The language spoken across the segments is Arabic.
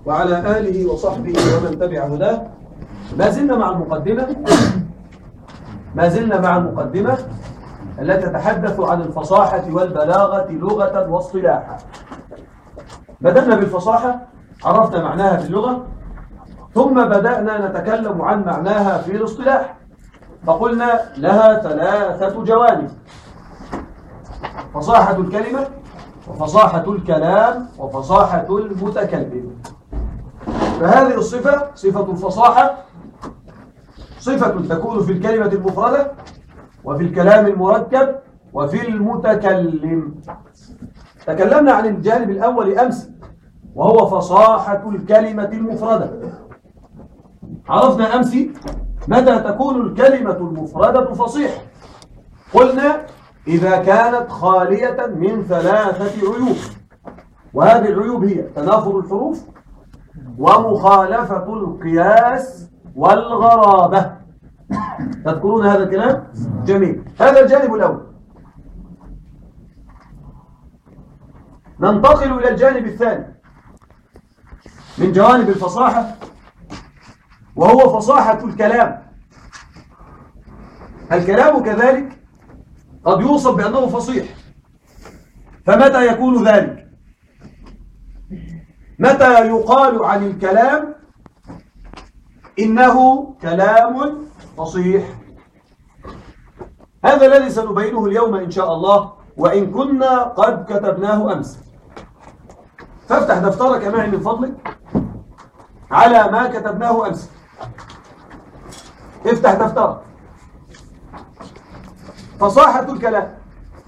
وعلى آله وصحبه ومن تبع هداه. ما زلنا مع المقدمة التي تتحدث عن الفصاحة والبلاغة لغة واصطلاحا. بدأنا بالفصاحة، عرفنا معناها في اللغة، ثم بدأنا نتكلم عن معناها في الاصطلاح، فقلنا لها ثلاثة جوانب: فصاحة الكلمة، وفصاحة الكلام، وفصاحة المتكلم. فهذه الصفة، صفة الفصاحة، صفة تكون في الكلمة المفردة وفي الكلام المركب وفي المتكلم. تكلمنا عن الجانب الأول أمس وهو فصاحة الكلمة المفردة. عرفنا أمس متى تكون الكلمة المفردة فصيحة. قلنا إذا كانت خالية من ثلاثة عيوب، وهذه العيوب هي تنافر الحروف ومخالفة القياس والغرابة. تذكرون هذا الكلام؟ جميل. هذا الجانب الأول. ننتقل إلى الجانب الثاني من جوانب الفصاحة، وهو فصاحة الكلام. الكلام كذلك قد يوصف بأنه فصيح، فمتى يكون ذلك؟ متى يقال عن الكلام إنه كلام فصيح؟ هذا الذي سنبينه اليوم إن شاء الله، وإن كنا قد كتبناه أمس. فافتح دفترك معي من فضلك على ما كتبناه أمس. افتح دفترك. فصاحة الكلام،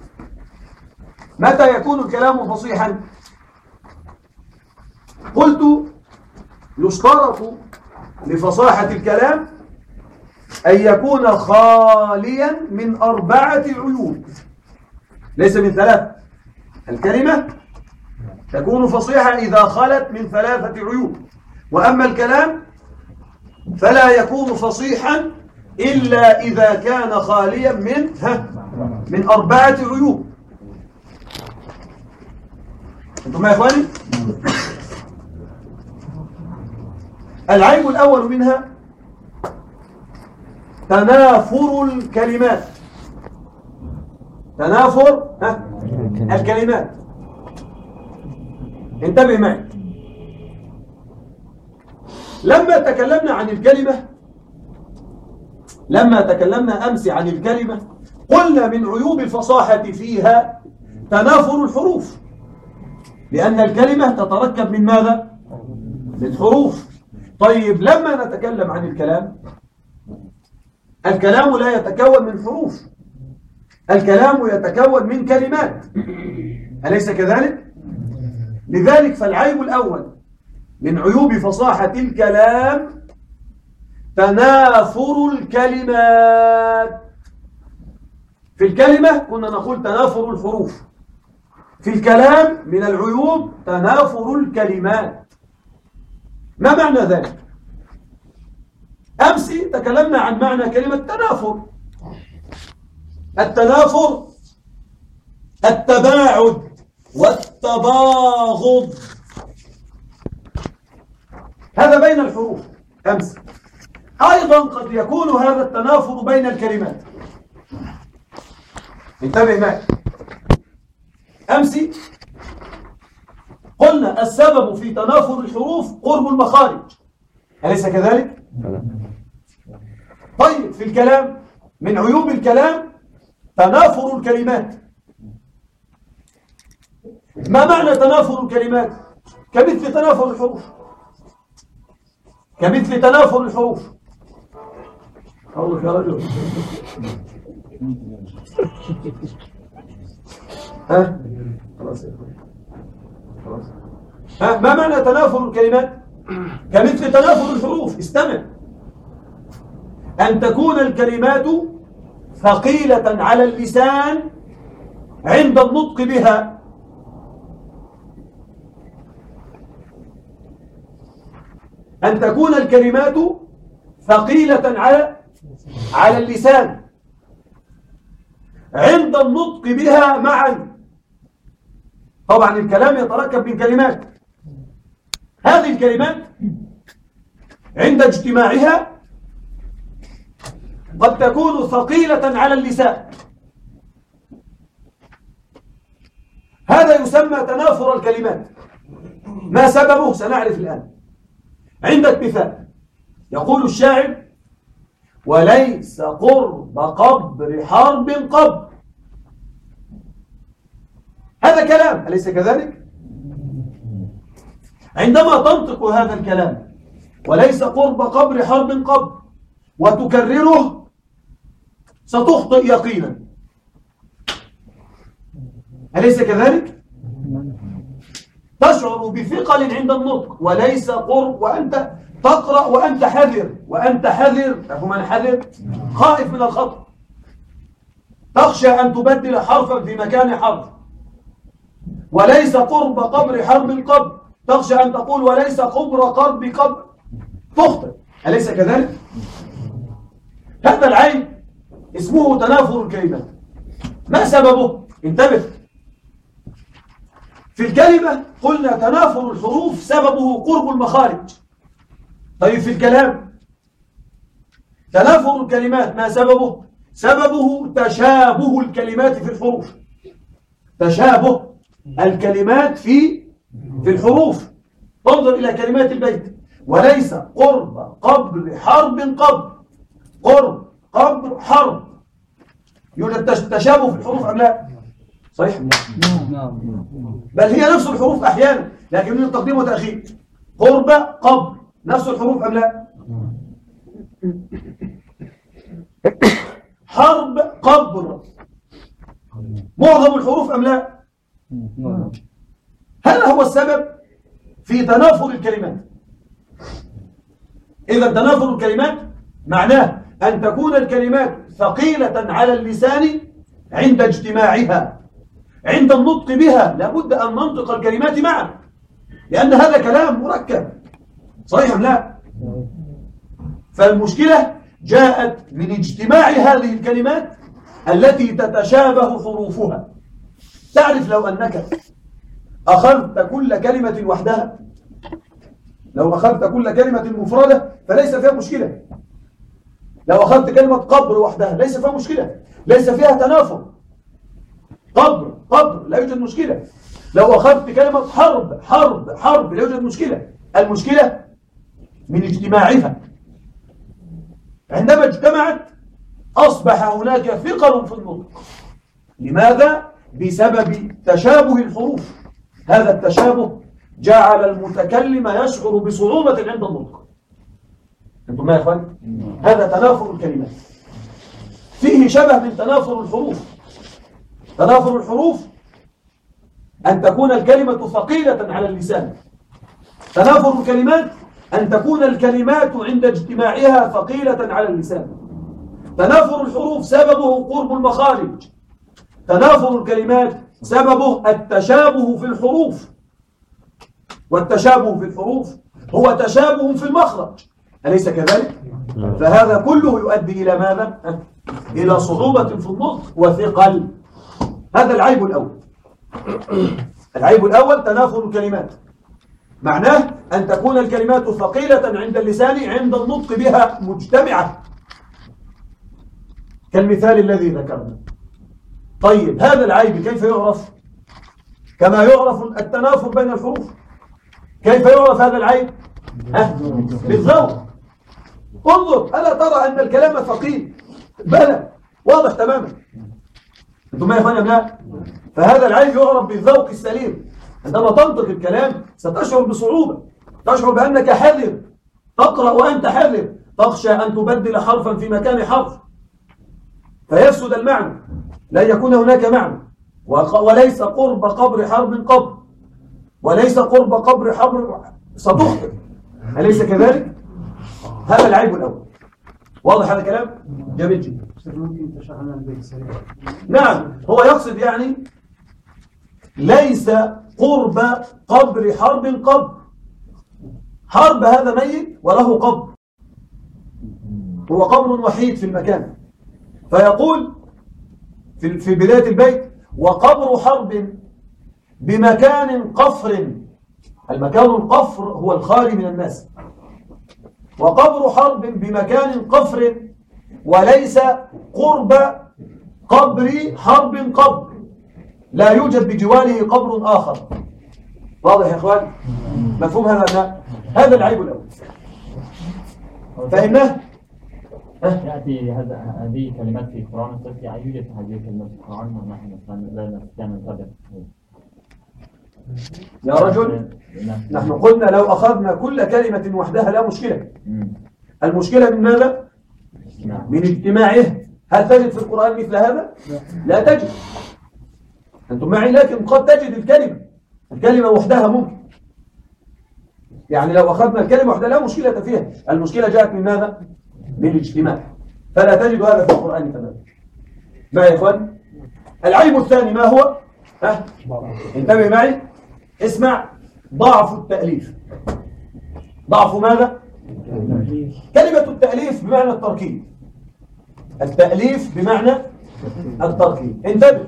متى يكون الكلام فصيحا؟ قلت يشترط لفصاحة الكلام أن يكون خاليا من 4 عيوب، ليس من 3. الكلمة تكون فصيحة إذا خلت من 3 عيوب، وأما الكلام فلا يكون فصيحا إلا إذا كان خاليا من 4 عيوب. أنتم يا إخواني؟ العيب الأول منها تنافر الكلمات. تنافر الكلمات. انتبه معي. لما تكلمنا أمس عن الكلمة قلنا من عيوب الفصاحة فيها تنافر الحروف، لأن الكلمة تتركب من ماذا؟ من حروف. طيب لما نتكلم عن الكلام لا يتكون من حروف، الكلام يتكون من كلمات، أليس كذلك؟ لذلك فالعيب الأول من عيوب فصاحة الكلام تنافر الكلمات. في الكلمة كنا نقول تنافر الحروف، في الكلام من العيوب تنافر الكلمات. ما معنى ذلك؟ أمس تكلمنا عن معنى كلمة تنافر. التنافر التباعد والتباغض، هذا بين الحروف. أمس أيضا قد يكون هذا التنافر بين الكلمات. انتبه معي. أمس قلنا السبب في تنافر الحروف قرب المخارج، أليس كذلك؟ طيب في الكلام من عيوب الكلام تنافر الكلمات. ما معنى تنافر الكلمات؟ كمثل تنافر الحروف، كمثل تنافر الحروف. أقول يا رجل خلاص يا خلاص. ما معنى تنافر الكلمات؟ كمثل تنافر الحروف. استمع. أن تكون الكلمات ثقيلة على اللسان عند النطق بها، أن تكون الكلمات ثقيلة على اللسان عند النطق بها معا. طبعا الكلام يتركب من كلمات، هذه الكلمات عند اجتماعها قد تكون ثقيلة على اللسان. هذا يسمى تنافر الكلمات. ما سببه سنعرف الآن. عندك مثال، يقول الشاعر: وليس قرب قبر حرب قبر. هذا كلام، أليس كذلك؟ عندما تنطق هذا الكلام وليس قرب قبر حرب قبر وتكرره ستخطئ يقينا، أليس كذلك؟ تشعر بثقل عند النطق، وليس قرب، وأنت تقرأ وأنت حذر، وأنت حذر، تعرفوا من حذر؟ خائف من الخطأ، تخشى أن تبدل حرفا في مكان حرف. وليس قرب قبر حرب قبر، تخشى أن تقول وليس قبر قرب قبر، تخطئ، أليس كذلك؟ هذا العيب اسمه تنافر الكلمات. ما سببه؟ انتبه. في الكلمة قلنا تنافر الحروف سببه قرب المخارج. طيب في الكلام تنافر الكلمات ما سببه؟ سببه تشابه الكلمات في الحروف. تشابه الكلمات في الحروف. انظر إلى كلمات البيت: وليس قرب قبر حرب قبر. قرب قبر حرب، يوجد تشابه في الحروف أم لا؟ صحيح؟ نعم. بل هي نفس الحروف أحيانا، لكن من تقديم وتأخير. قرب قبر نفس الحروف أم لا؟ حرب قبر معظم الحروف أم لا؟ هذا هو السبب في تنافر الكلمات. إذا تنافر الكلمات معناه أن تكون الكلمات ثقيلة على اللسان عند اجتماعها. عند النطق بها لابد أن ننطق الكلمات معا، لأن هذا كلام مركب، صحيح أم لا؟ فالمشكلة جاءت من اجتماع هذه الكلمات التي تتشابه حروفها. تعرف لو أنك أخذت كل كلمة وحدها، لو أخذت كل كلمة مفردة فليس فيها مشكلة. لو أخذت كلمة قبر وحدها ليس فيها مشكلة، ليس فيها تنافر. قبر قبر لا يوجد مشكلة. لو أخذت كلمة حرب حرب حرب لا يوجد مشكلة. المشكلة من اجتماعها. عندما اجتمعت أصبح هناك ثقل في النطق. لماذا؟ بسبب تشابه الحروف. هذا التشابه جعل المتكلم يشعر بصعوبة عند النطق. انتم ما يا اخوان؟ هذا تنافر الكلمات. فيه شبه من تنافر الحروف. تنافر الحروف أن تكون الكلمة ثقيلة على اللسان. تنافر الكلمات أن تكون الكلمات عند اجتماعها ثقيلة على اللسان. تنافر الحروف سببه قرب المخارج. تنافر الكلمات سببه التشابه في الحروف. والتشابه في الحروف هو تشابه في المخرج، أليس كذلك؟ فهذا كله يؤدي إلى ماذا؟ إلى صعوبة في النطق وثقل. هذا العيب الأول. العيب الأول تنافر الكلمات، معناه أن تكون الكلمات ثقيلة عند اللسان عند النطق بها مجتمعة، كالمثال الذي ذكرنا. طيب هذا العيب كيف يعرف؟ كما يعرف التنافر بين الحروف. كيف يعرف هذا العيب؟ بالذوق. انظر، ألا ترى أن الكلام ثقيل؟ بلى، واضح تماما. انتم ما يفهم لا؟ فهذا العيب يعرف بالذوق السليم. عندما تنطق الكلام ستشعر بصعوبة، تشعر بأنك حذر، تقرأ وأنت حذر، تخشى أن تبدل حرفا في مكان حرف فيفسد المعنى، لا يكون هناك معنى. وليس قرب قبر حرب قبر، وليس قرب قبر حرب ستخطئ، أليس كذلك؟ هذا العيب الأول. واضح هذا الكلام؟ جميل جدا. نعم، هو يقصد يعني ليس قرب قبر حرب قبر. حرب هذا ميت وله قبر، هو قبر وحيد في المكان. فيقول في بداية البيت: وقبر حرب بمكان قفر المكان القفر هو الخالي من الناس، وقبر حرب بمكان قفر وليس قرب قبر حرب قبر، لا يوجد بجواره قبر آخر. واضح يا إخوان؟ مفهوم هذا؟ هذا العيب الأول. فإنه يأتي هذه كلمات في القرآن التي يوجد هذه كلمات في القرآن ونحن لا نستطيع أن نتابع. يا رجل، نحن قلنا لو أخذنا كل كلمة وحدها لا مشكلة. المشكلة من ماذا؟ من اجتماعه. هل تجد في القرآن مثل هذا؟ لا تجد. أنتم معي، لكن قد تجد الكلمة وحدها ممكن. يعني لو أخذنا الكلمة وحدها لا مشكلة فيها. المشكلة جاءت من ماذا؟ من الاجتماع. فلا تجد هذا في القرآن تماما. معي يا إخوان؟ العيب الثاني ما هو؟ انتبه معي، اسمع. ضعف التأليف. ضعف ماذا؟ كلمة التأليف بمعنى التركيب. التأليف بمعنى التركيب.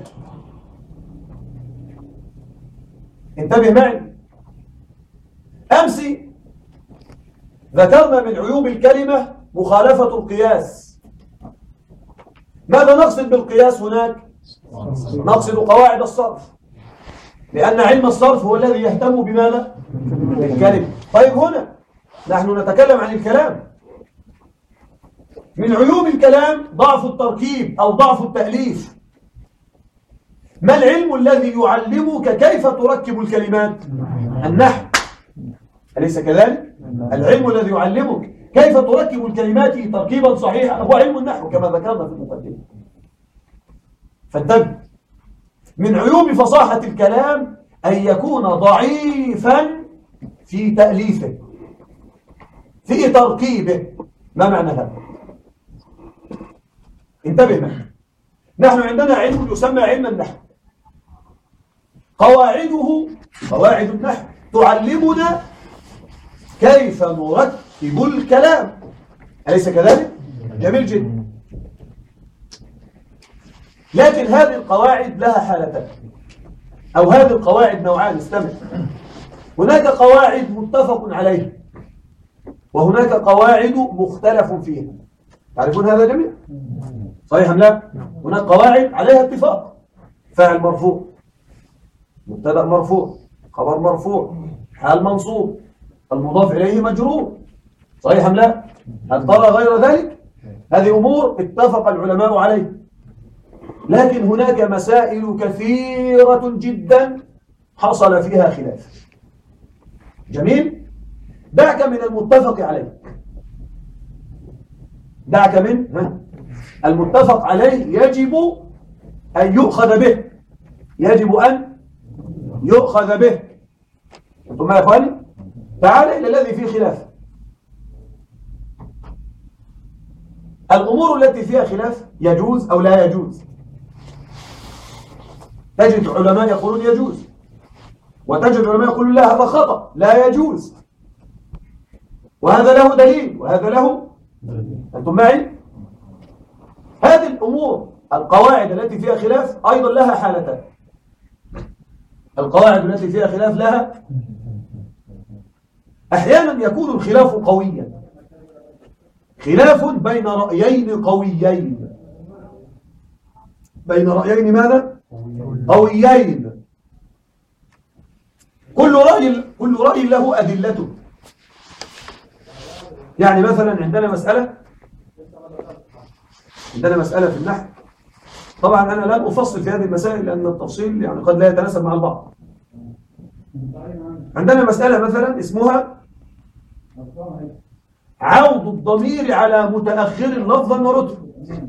انتبه معي. أمس ذكرنا من عيوب الكلمة مخالفة القياس. ماذا نقصد بالقياس هناك؟ نقصد قواعد الصرف، لأن علم الصرف هو الذي يهتم بماذا؟ بالكلمة. طيب هنا نحن نتكلم عن الكلام. من عيوب الكلام ضعف التركيب أو ضعف التأليف. ما العلم الذي يعلمك كيف تركب الكلمات؟ النحو، أليس كذلك؟ العلم الذي يعلمك كيف تركب الكلمات تركيبا صحيحا هو علم النحو كما ذكرنا في المقدمة. فانتبه، من عيوب فصاحة الكلام أن يكون ضعيفا في تأليفه، في تركيبه. ما معنى هذا؟ انتبه معي. نحن عندنا علم يسمى علم النحو، قواعد النحو تعلمنا كيف نركب الكلام، أليس كذلك؟ جميل جدا. لكن هذه القواعد لها حالتان، أو هذه القواعد نوعان. استمع، هناك قواعد متفق عليها وهناك قواعد مختلف فيها. تعرفون هذا جميعا؟ صحيح أم لا؟ هناك قواعد عليها اتفاق. فاعل مرفوع، مبتدأ مرفوع، خبر مرفوع، حال منصوب، المضاف إليه مجرور. صحيح أم لا؟ هل ترى غير ذلك؟ هذه أمور اتفق العلماء عليها. لكن هناك مسائل كثيرة جدا حصل فيها خلاف. جميل؟ دعك من المتفق عليه، دعك من المتفق عليه. يجب أن يؤخذ به، يجب أن يؤخذ به. أنتم يا أخواني؟ تعال إلى الذي فيه خلاف. الأمور التي فيها خلاف يجوز أو لا يجوز. تجد علماء يقولون يجوز، وتجد علماء يقولون لا هذا خطأ لا يجوز، وهذا له دليل وهذا له. أنتم معي؟ هذه الأمور القواعد التي فيها خلاف أيضا لها حالتان. القواعد التي فيها خلاف لها أحيانا يكون الخلاف قويا، خلاف بين رأيين قويين. بين رأيين ماذا؟ قويين. كل رأي له أدلته. يعني مثلا عندنا مسألة في النحو. طبعا أنا لن أفصل في هذه المسائل لأن التفصيل يعني قد لا يتناسب مع البعض. عندنا مسألة مثلا اسمها عوض الضمير على متأخر لفظا ورتبا.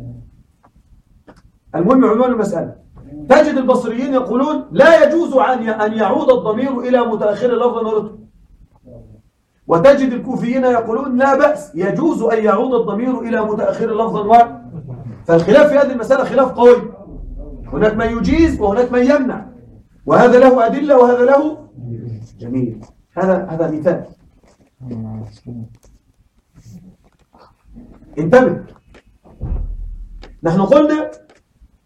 المهم عنوان المسألة، تجد البصريين يقولون لا يجوز أن يعود الضمير إلى متأخر لفظا ورتبا، وتجد الكوفيين يقولون لا بأس يجوز أن يعود الضمير إلى متأخر لفظا ورتبا. فالخلاف في هذه المسألة خلاف قوي، هناك من يجيز وهناك من يمنع، وهذا له أدلة وهذا له. جميل. هذا مثال. انتبه، نحن قلنا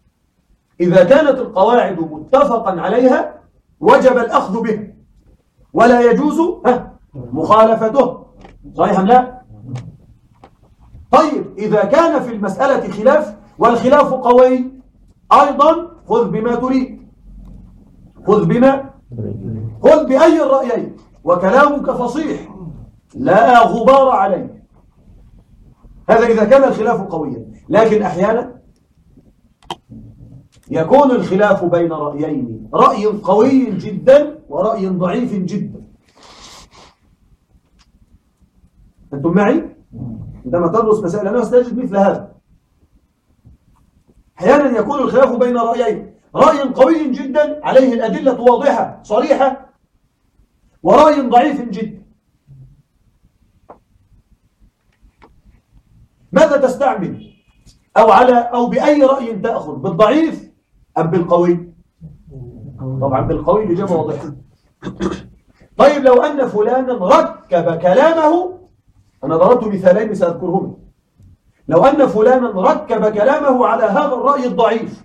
إذا كانت القواعد متفقا عليها وجب الأخذ به، ولا يجوز مخالفته. صحيح أم لا؟ طيب إذا كان في المسألة خلاف والخلاف قوي أيضا خذ بما تريد، خذ بأي الرأيين وكلامك فصيح لا غبار عليه. هذا إذا كان الخلاف قويا. لكن أحيانا يكون الخلاف بين رأيين، رأي قوي جدا ورأي ضعيف جدا. أنتم معي؟ عندما تدرس مسائل أنا ستجد مثل هذا. أحيانا يكون الخلاف بين رأيين، رأي قوي جدا عليه الأدلة واضحة صريحة، ورأي ضعيف جدا. ماذا تستعمل؟ أو بأي رأي تأخذ، بالضعيف أم بالقوي؟ طبعا بالقوي، الإجابة واضحة. طيب لو أن فلانا ركب كلامه، أنا ضربت مثالين سأذكرهم. لو أن فلانا ركب كلامه على هذا الرأي الضعيف،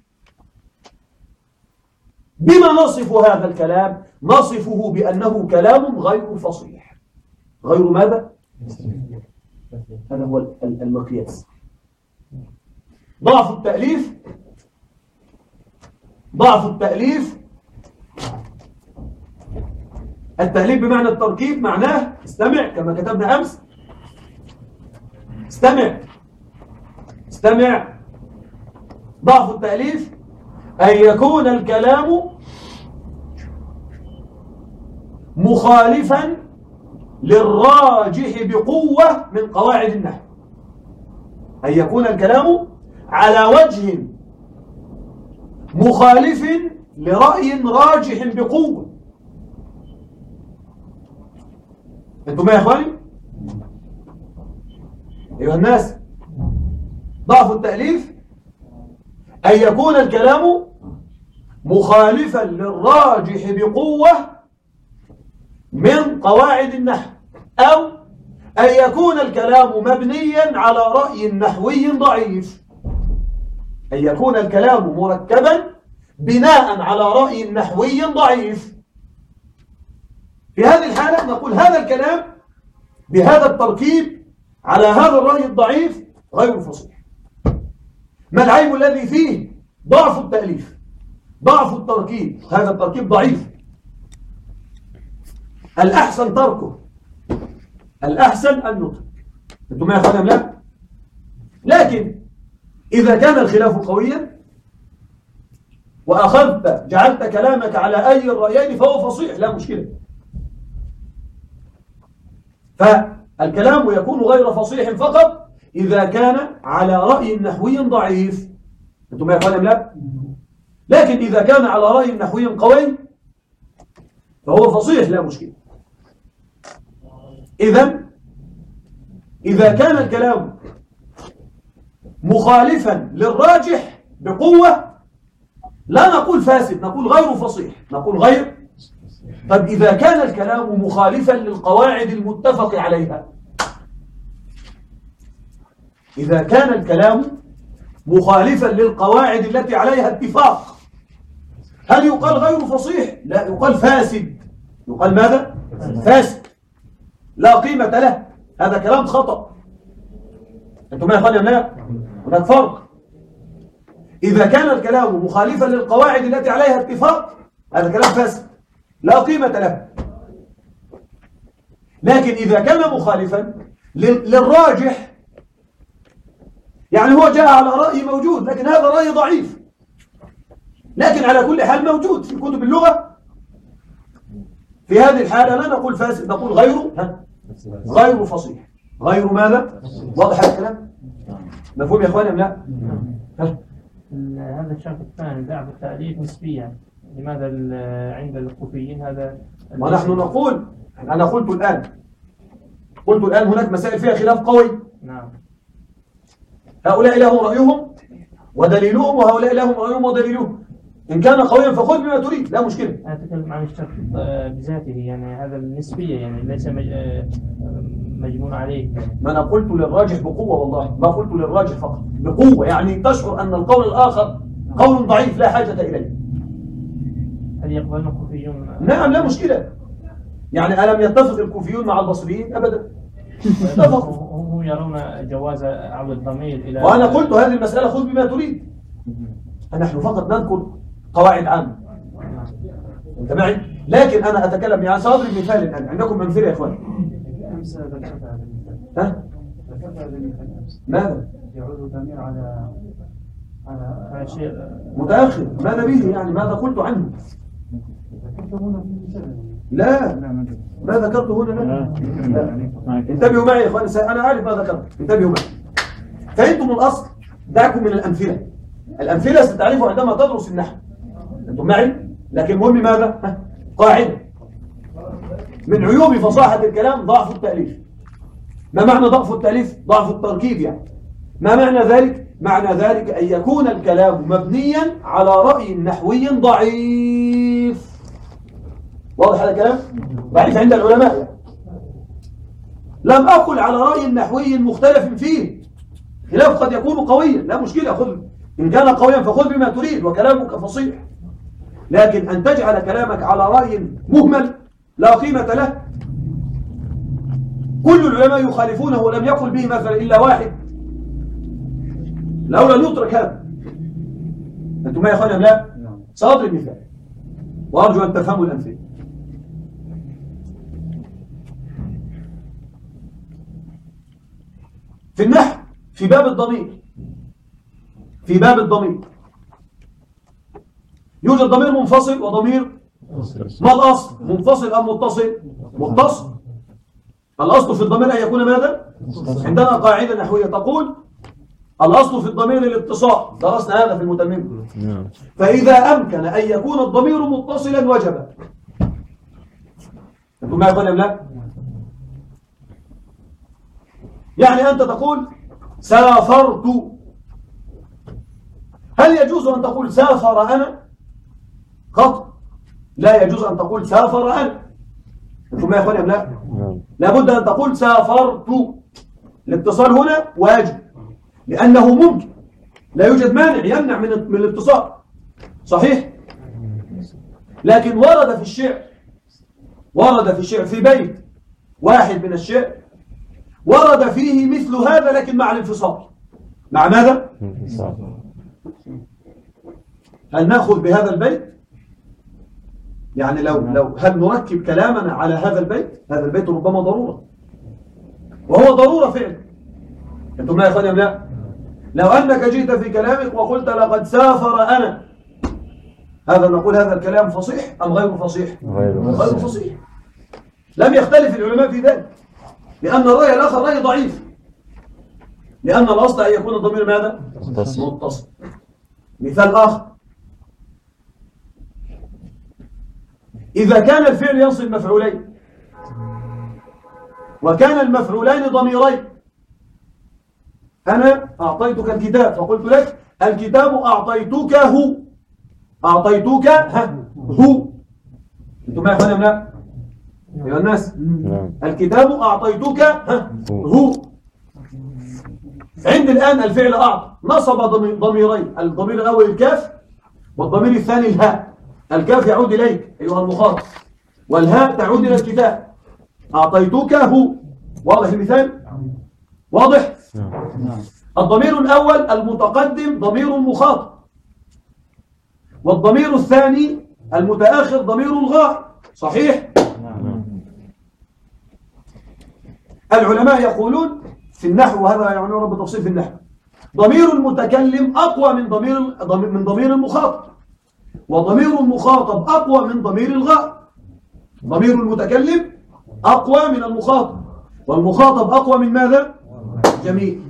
بما نصف هذا الكلام؟ نصفه بأنه كلام غير فصيح. غير ماذا؟ هذا هو المقياس. ضعف التأليف، ضعف التأليف، التأليف بمعنى التركيب، معناه استمع كما كتبنا أمس، استمع. ضعف التأليف أن يكون الكلام مخالفا للراجح بقوة من قواعد النحو. أن يكون الكلام على وجه مخالف لرأي راجح بقوة. أنتم يا إخواني؟ أيها الناس، ضعف التأليف أن يكون الكلام مخالفا للراجح بقوة من قواعد النحو، أو أن يكون الكلام مبنيا على رأي نحوي ضعيف. أن يكون الكلام مركبا بناء على رأي نحوي ضعيف. في هذه الحالة نقول هذا الكلام بهذا التركيب على هذا الرأي الضعيف غير فصيح. ما العيب الذي فيه؟ ضعف التأليف، ضعف التركيب، هذا التركيب ضعيف. الأحسن تركه، الأحسن أن نترك. أنتم ما يفعلون لا؟ لكن إذا كان الخلاف قويا وأخذت جعلت كلامك على أي الرأيين فهو فصيح، لا مشكلة. فالكلام يكون غير فصيح فقط إذا كان على رأي نحوي ضعيف. أنتم ما يفعلون لا؟ لكن إذا كان على رأي نحوي قوي فهو فصيح، لا مشكلة. إذا كان الكلام مخالفا للراجح بقوة لا نقول فاسد، نقول غير فصيح، نقول غير. طب إذا كان الكلام مخالفا للقواعد المتفق عليها، إذا كان الكلام مخالفا للقواعد التي عليها اتفاق، هل يقال غير فصيح؟ لا، يقال فاسد. يقال ماذا؟ فاسد، لا قيمة له، هذا كلام خطأ. أنتم ما يقال لا؟ هناك فرق. إذا كان الكلام مخالفا للقواعد التي عليها اتفاق هذا كلام فاسد لا قيمة له. لكن إذا كان مخالفا للراجح، يعني هو جاء على رأي موجود لكن هذا رأي ضعيف، لكن على كل حال موجود في كتب اللغة، في هذه الحالة لا نقول فاسد، نقول غير فصيح. غير ماذا؟ واضح الكلام؟ مفهوم يا اخواني ام لا؟ هذا الشرط الثاني ضعف التأليف نسبيا، لماذا عند الكوفيين هذا؟ ونحن نقول، أنا قلت الآن هناك مسائل فيها خلاف قوي. نعم. هؤلاء لهم رأيهم ودليلهم، وهؤلاء لهم رأيهم ودليلهم. إن كان قويا فخذ بما تريد، لا مشكلة. أتكلم عن الشرط بذاته، يعني هذا النسبية، يعني ليس مجمون عليه. ما أنا قلت للراجح بقوة، والله ما قلت للراجح فقط، بقوة، يعني تشعر أن القول الآخر قول ضعيف لا حاجة إليه. هل يقبلون الكوفيون؟ نعم، لا مشكلة. يعني ألم يتفق الكوفيون مع البصريين؟ أبدا. اتفقوا. هم يرون جواز عودة الضمير إلى وأنا قلت هذه المسألة خذ بما تريد، نحن فقط نذكر قواعد عامة. أنت معي؟ لكن أنا أتكلم يعني سأضرب مثال الآن. عندكم أمثلة يا إخوان؟ أمس ذكرت هذا المثال. ها؟ ذكرت هذا المثال أمس. ماذا؟ يعود الضمير على شيء متأخر. ماذا به يعني؟ ماذا قلت عنه؟ ذكرت هنا في المثال. لا، ما ذكرت هنا. لا. انتبهوا معي يا إخوان، أنا أعرف ما ذكرت. انتبهوا معي. فأنتم الأصل دعكم من الأمثلة. الأمثلة ستعرفوا عندما تدرس النحو. أنتم معي؟ لكن المهم ماذا؟ قاعدة من عيوب فصاحة الكلام ضعف التأليف. ما معنى ضعف التأليف؟ ضعف التركيب يعني. ما معنى ذلك؟ معنى ذلك أن يكون الكلام مبنيا على رأي نحوي ضعيف. واضح هذا الكلام؟ ضعيف عند العلماء يعني. لم أقل على رأي نحوي مختلف فيه، خلاف قد يكون قويا، لا مشكلة، خذ إن كان قويا فخذ بما تريد وكلامك فصيح. لكن أن تجعل كلامك على رأي مهمل لا قيمة له. كل العلماء يخالفونه ولم يقل به مثلا إلا واحد، لولا نترك هذا. أنتم ما يا أخواني؟ لا، سأضرب مثال وأرجو أن تفهموا الأمثلة. في النحو في باب الضمير، في باب الضمير يوجد ضمير منفصل وضمير. ما الأصل؟ منفصل أم متصل؟ متصل. الأصل في الضمير أن يكون ماذا؟ عندنا قاعدة نحوية تقول الأصل في الضمير الاتصال، درسنا هذا في المتمم. فإذا أمكن أن يكون الضمير متصلا وجب. أنتم ما يقول لا؟ يعني أنت تقول سافرت، هل يجوز أن تقول سافر أنا؟ خطأ. لا يجوز أن تقول سافر أنا. أنتم ما يقول لا؟ لابد أن تقول سافرت. الاتصال هنا واجب لأنه ممكن، لا يوجد مانع يمنع من الاتصال، صحيح؟ لكن ورد في الشعر في بيت واحد من الشعر ورد فيه مثل هذا لكن مع الانفصال. مع ماذا؟ هل نأخذ بهذا البيت؟ يعني لو هل نركب كلامنا على هذا البيت؟ هذا البيت ربما ضرورة، وهو ضرورة فعلا. أنتم لا يا أخواني أم لا؟ لو أنك جئت في كلامك وقلت لقد سافر أنا، هذا نقول هذا الكلام فصيح أم غير فصيح؟ غير فصيح. لم يختلف العلماء في ذلك، لأن الرأي الآخر رأي ضعيف، لأن الأصل أن يكون الضمير ماذا؟ متصل. مثال آخر، إذا كان الفعل ينصب مفعولين وكان المفعولان ضميرين، أنا أعطيتك الكتاب فقلت لك الكتاب أعطيتكه، أعطيتك هو. أنتم ما يفعلون لا؟ أيها الناس، الكتاب أعطيتك هو. عند الآن الفعل أعطى نصب ضميرين، الضمير الأول الكاف والضمير الثاني الهاء. الكاف يعود إليك أيها المخاطب والهاء تعود إلى الكتاب. أعطيتك هو. واضح المثال؟ واضح؟ الضمير الأول المتقدم ضمير المخاطب، والضمير الثاني المتأخر ضمير الغائب، صحيح؟ العلماء يقولون في النحو، وهذا يعنون بالتفصيل في النحو، ضمير المتكلم أقوى من ضمير المخاطب، وضمير المخاطب أقوى من ضمير الغائب. ضمير المتكلم أقوى من المخاطب، والمخاطب أقوى من ماذا؟ جميل.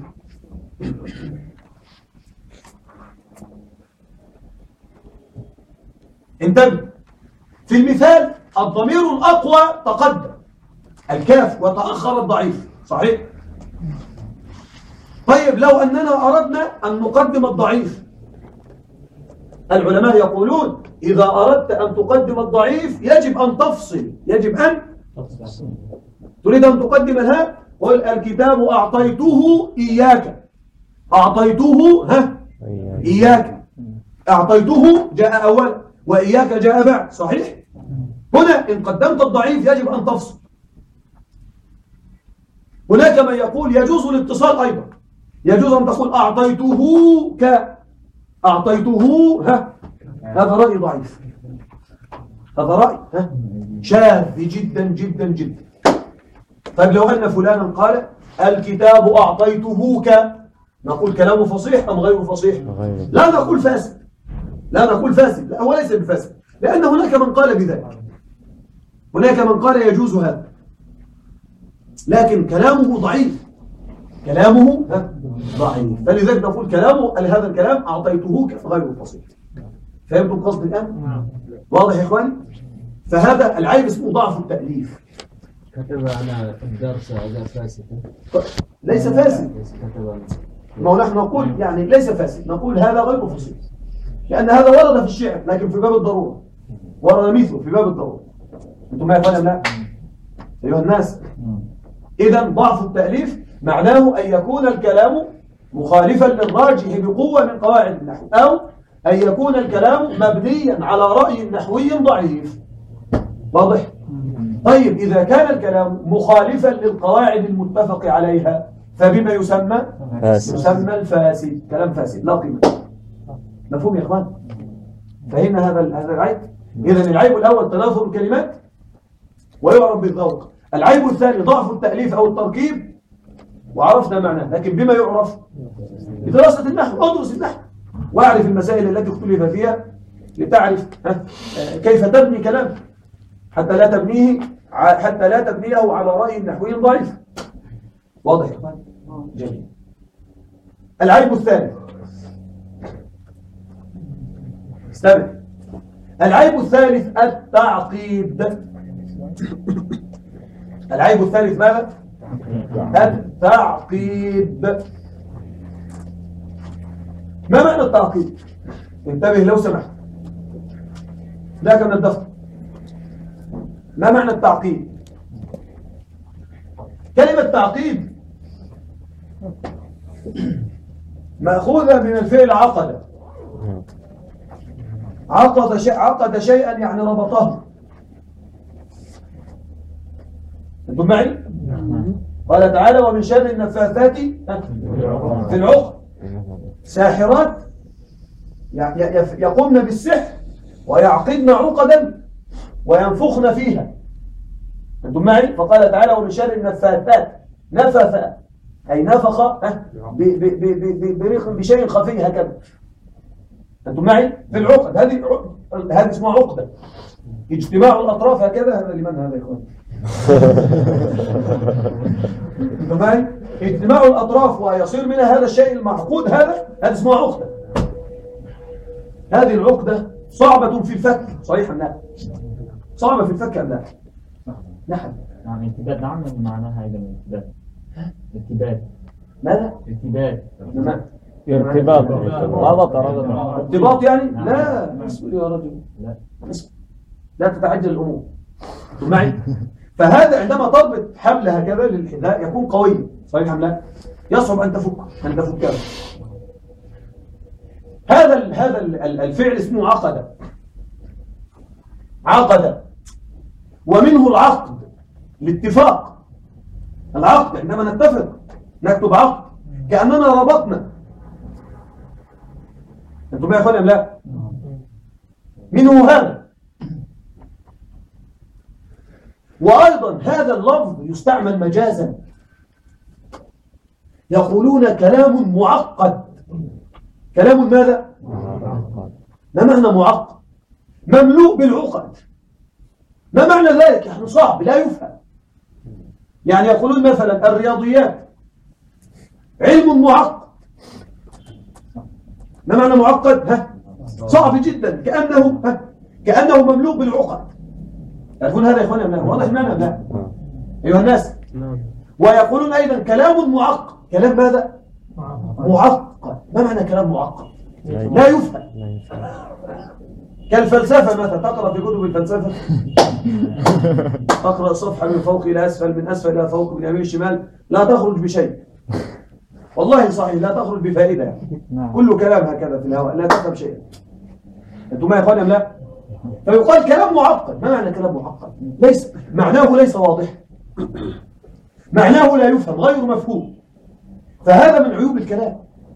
انتبه، في المثال الضمير الأقوى تقدم الكاف وتأخر الضعيف، صحيح؟ طيب لو أننا أردنا أن نقدم الضعيف، العلماء يقولون إذا أردت أن تقدم الضعيف يجب أن تفصل، يجب أن تريد أن تقدم الهاء، قل الكتاب أعطيته إياك، أعطيته إياك، أعطيته جاء أول وإياك جاء بعد، صحيح؟ هنا إن قدمت الضعيف يجب أن تفصل. هناك من يقول يجوز الاتصال أيضا، يجوز أن تقول أعطيته أعطيته هذا رأي ضعيف، هذا رأي شاذ جدا جدا جدا. طيب لو أن فلانا قال الكتاب أعطيته نقول كلامه فصيح أم غير فصيح؟ لا نقول فاسد، لا نقول فاسد، لا هو ليس بفاسد، لأن هناك من قال بذلك، هناك من قال يجوز هذا، لكن كلامه ضعيف، كلامه ضعيف، فلذلك نقول كلامه هذا الكلام أعطيته غير فصيح. فهمتم قصدي الآن؟ واضح يا إخواني؟ فهذا العيب اسمه ضعف التأليف. كتب على الدرس هذا فاسد. ليس فاسد، ما هو نحن نقول يعني ليس فاسد، نقول هذا غير فصيح، لأن هذا ورد في الشعر لكن في باب الضرورة، ورد مثله في باب الضرورة. أنتم ما يقول لا أيها الناس؟ إذا ضعف التأليف معناه أن يكون الكلام مخالفا للراجح بقوة من قواعد النحو، أو أن يكون الكلام مبنيا على رأي نحوي ضعيف. واضح؟ طيب إذا كان الكلام مخالفا للقواعد المتفق عليها فبما يسمى؟ يسمى الفاسد، كلام فاسد لا قيمة. مفهوم يا إخوان؟ فهمنا هذا العيب؟ إذن العيب الأول تناثر الكلمات ويعرف بالذوق. العيب الثاني ضعف التأليف أو التركيب، وعرفنا معناه، لكن بما يعرف؟ بدراسة النحو. ادرس النحو واعرف المسائل التي اختلف فيها لتعرف كيف تبني كلام حتى لا تبنيه على رأي نحوي ضعيف. واضح يا اخوان؟ جميل. العيب الثالث، استمع، العيب الثالث التعقيد. العيب الثالث ماذا؟ التعقيد. ما معنى التعقيد؟ انتبه لو سمحت، ذاك من الدفتر. ما معنى التعقيد؟ كلمة تعقيد مأخوذة من الفعل عقد. عقد شيئا يعني ربطه. انتم معي؟ قال تعالى ومن شر النفاثات في العقد. ساحرات يقومن بالسحر ويعقدن عقدا وينفخن فيها. انتم معي؟ فقال تعالى ومن شر النفاثات، نفث أي نفخ بشيء خفي هكذا. انتم معي؟ في العقد، هذه اسمها عقدة. اجتماع الأطراف هكذا. هذا لمن هذا يا إخوان؟ انتم معي؟ اجتماع الأطراف ويصير منها هذا الشيء المعقود، هذا اسمه عقدة. هذه العقدة صعبة في الفك، صحيح أم لا؟ صعبة في الفك أم لا؟ نعم. يعني ارتباط، نعم معناها أيضا ارتباط. ماذا؟ ارتباط. ارتباط يعني؟ لا اسمه يا رجل، لا تتعجل الأمور. انتم معي؟ فهذا عندما تربط حبل هكذا للحذاء يكون قوي، صحيح أم لا؟ يصعب أن تفكه. هذا الفعل اسمه عقد، ومنه العقد، الاتفاق. العقد عندما نتفق نكتب عقد كأننا ربطنا. انتم يا اخواني ام لا؟ منه هذا. وأيضا هذا اللفظ يستعمل مجازا، يقولون كلام معقد. كلام ماذا؟ ما معنى معقد؟ مملوء بالعقد. ما معنى ذلك؟ يعني صعب لا يفهم. يعني يقولون مثلا الرياضيات علم معقد. ما معنى معقد؟ صعب جدا، كأنه مملوء بالعقد. تعرفون هذا يا إخواني؟ واضح معنى لا أيها الناس؟ ويقولون أيضا كلام معقد. كلام ماذا؟ معقد. ما معنى كلام معقد؟ لا يفهم. كالفلسفة مثلا، تقرأ في كتب الفلسفة تقرأ صفحة من فوق إلى أسفل، من أسفل إلى فوق، من يمين الشمال، لا تخرج بشيء. والله صحيح لا تخرج بفائدة. كل كلام هكذا في الهواء لا تفهم شيئا. أنتم ما يا إخواني أم لا؟ فيقال كلام معقد. ما معنى كلام معقد؟ ليس معناه ليس واضح، معناه لا يفهم، غير مفهوم. فهذا من عيوب الكلام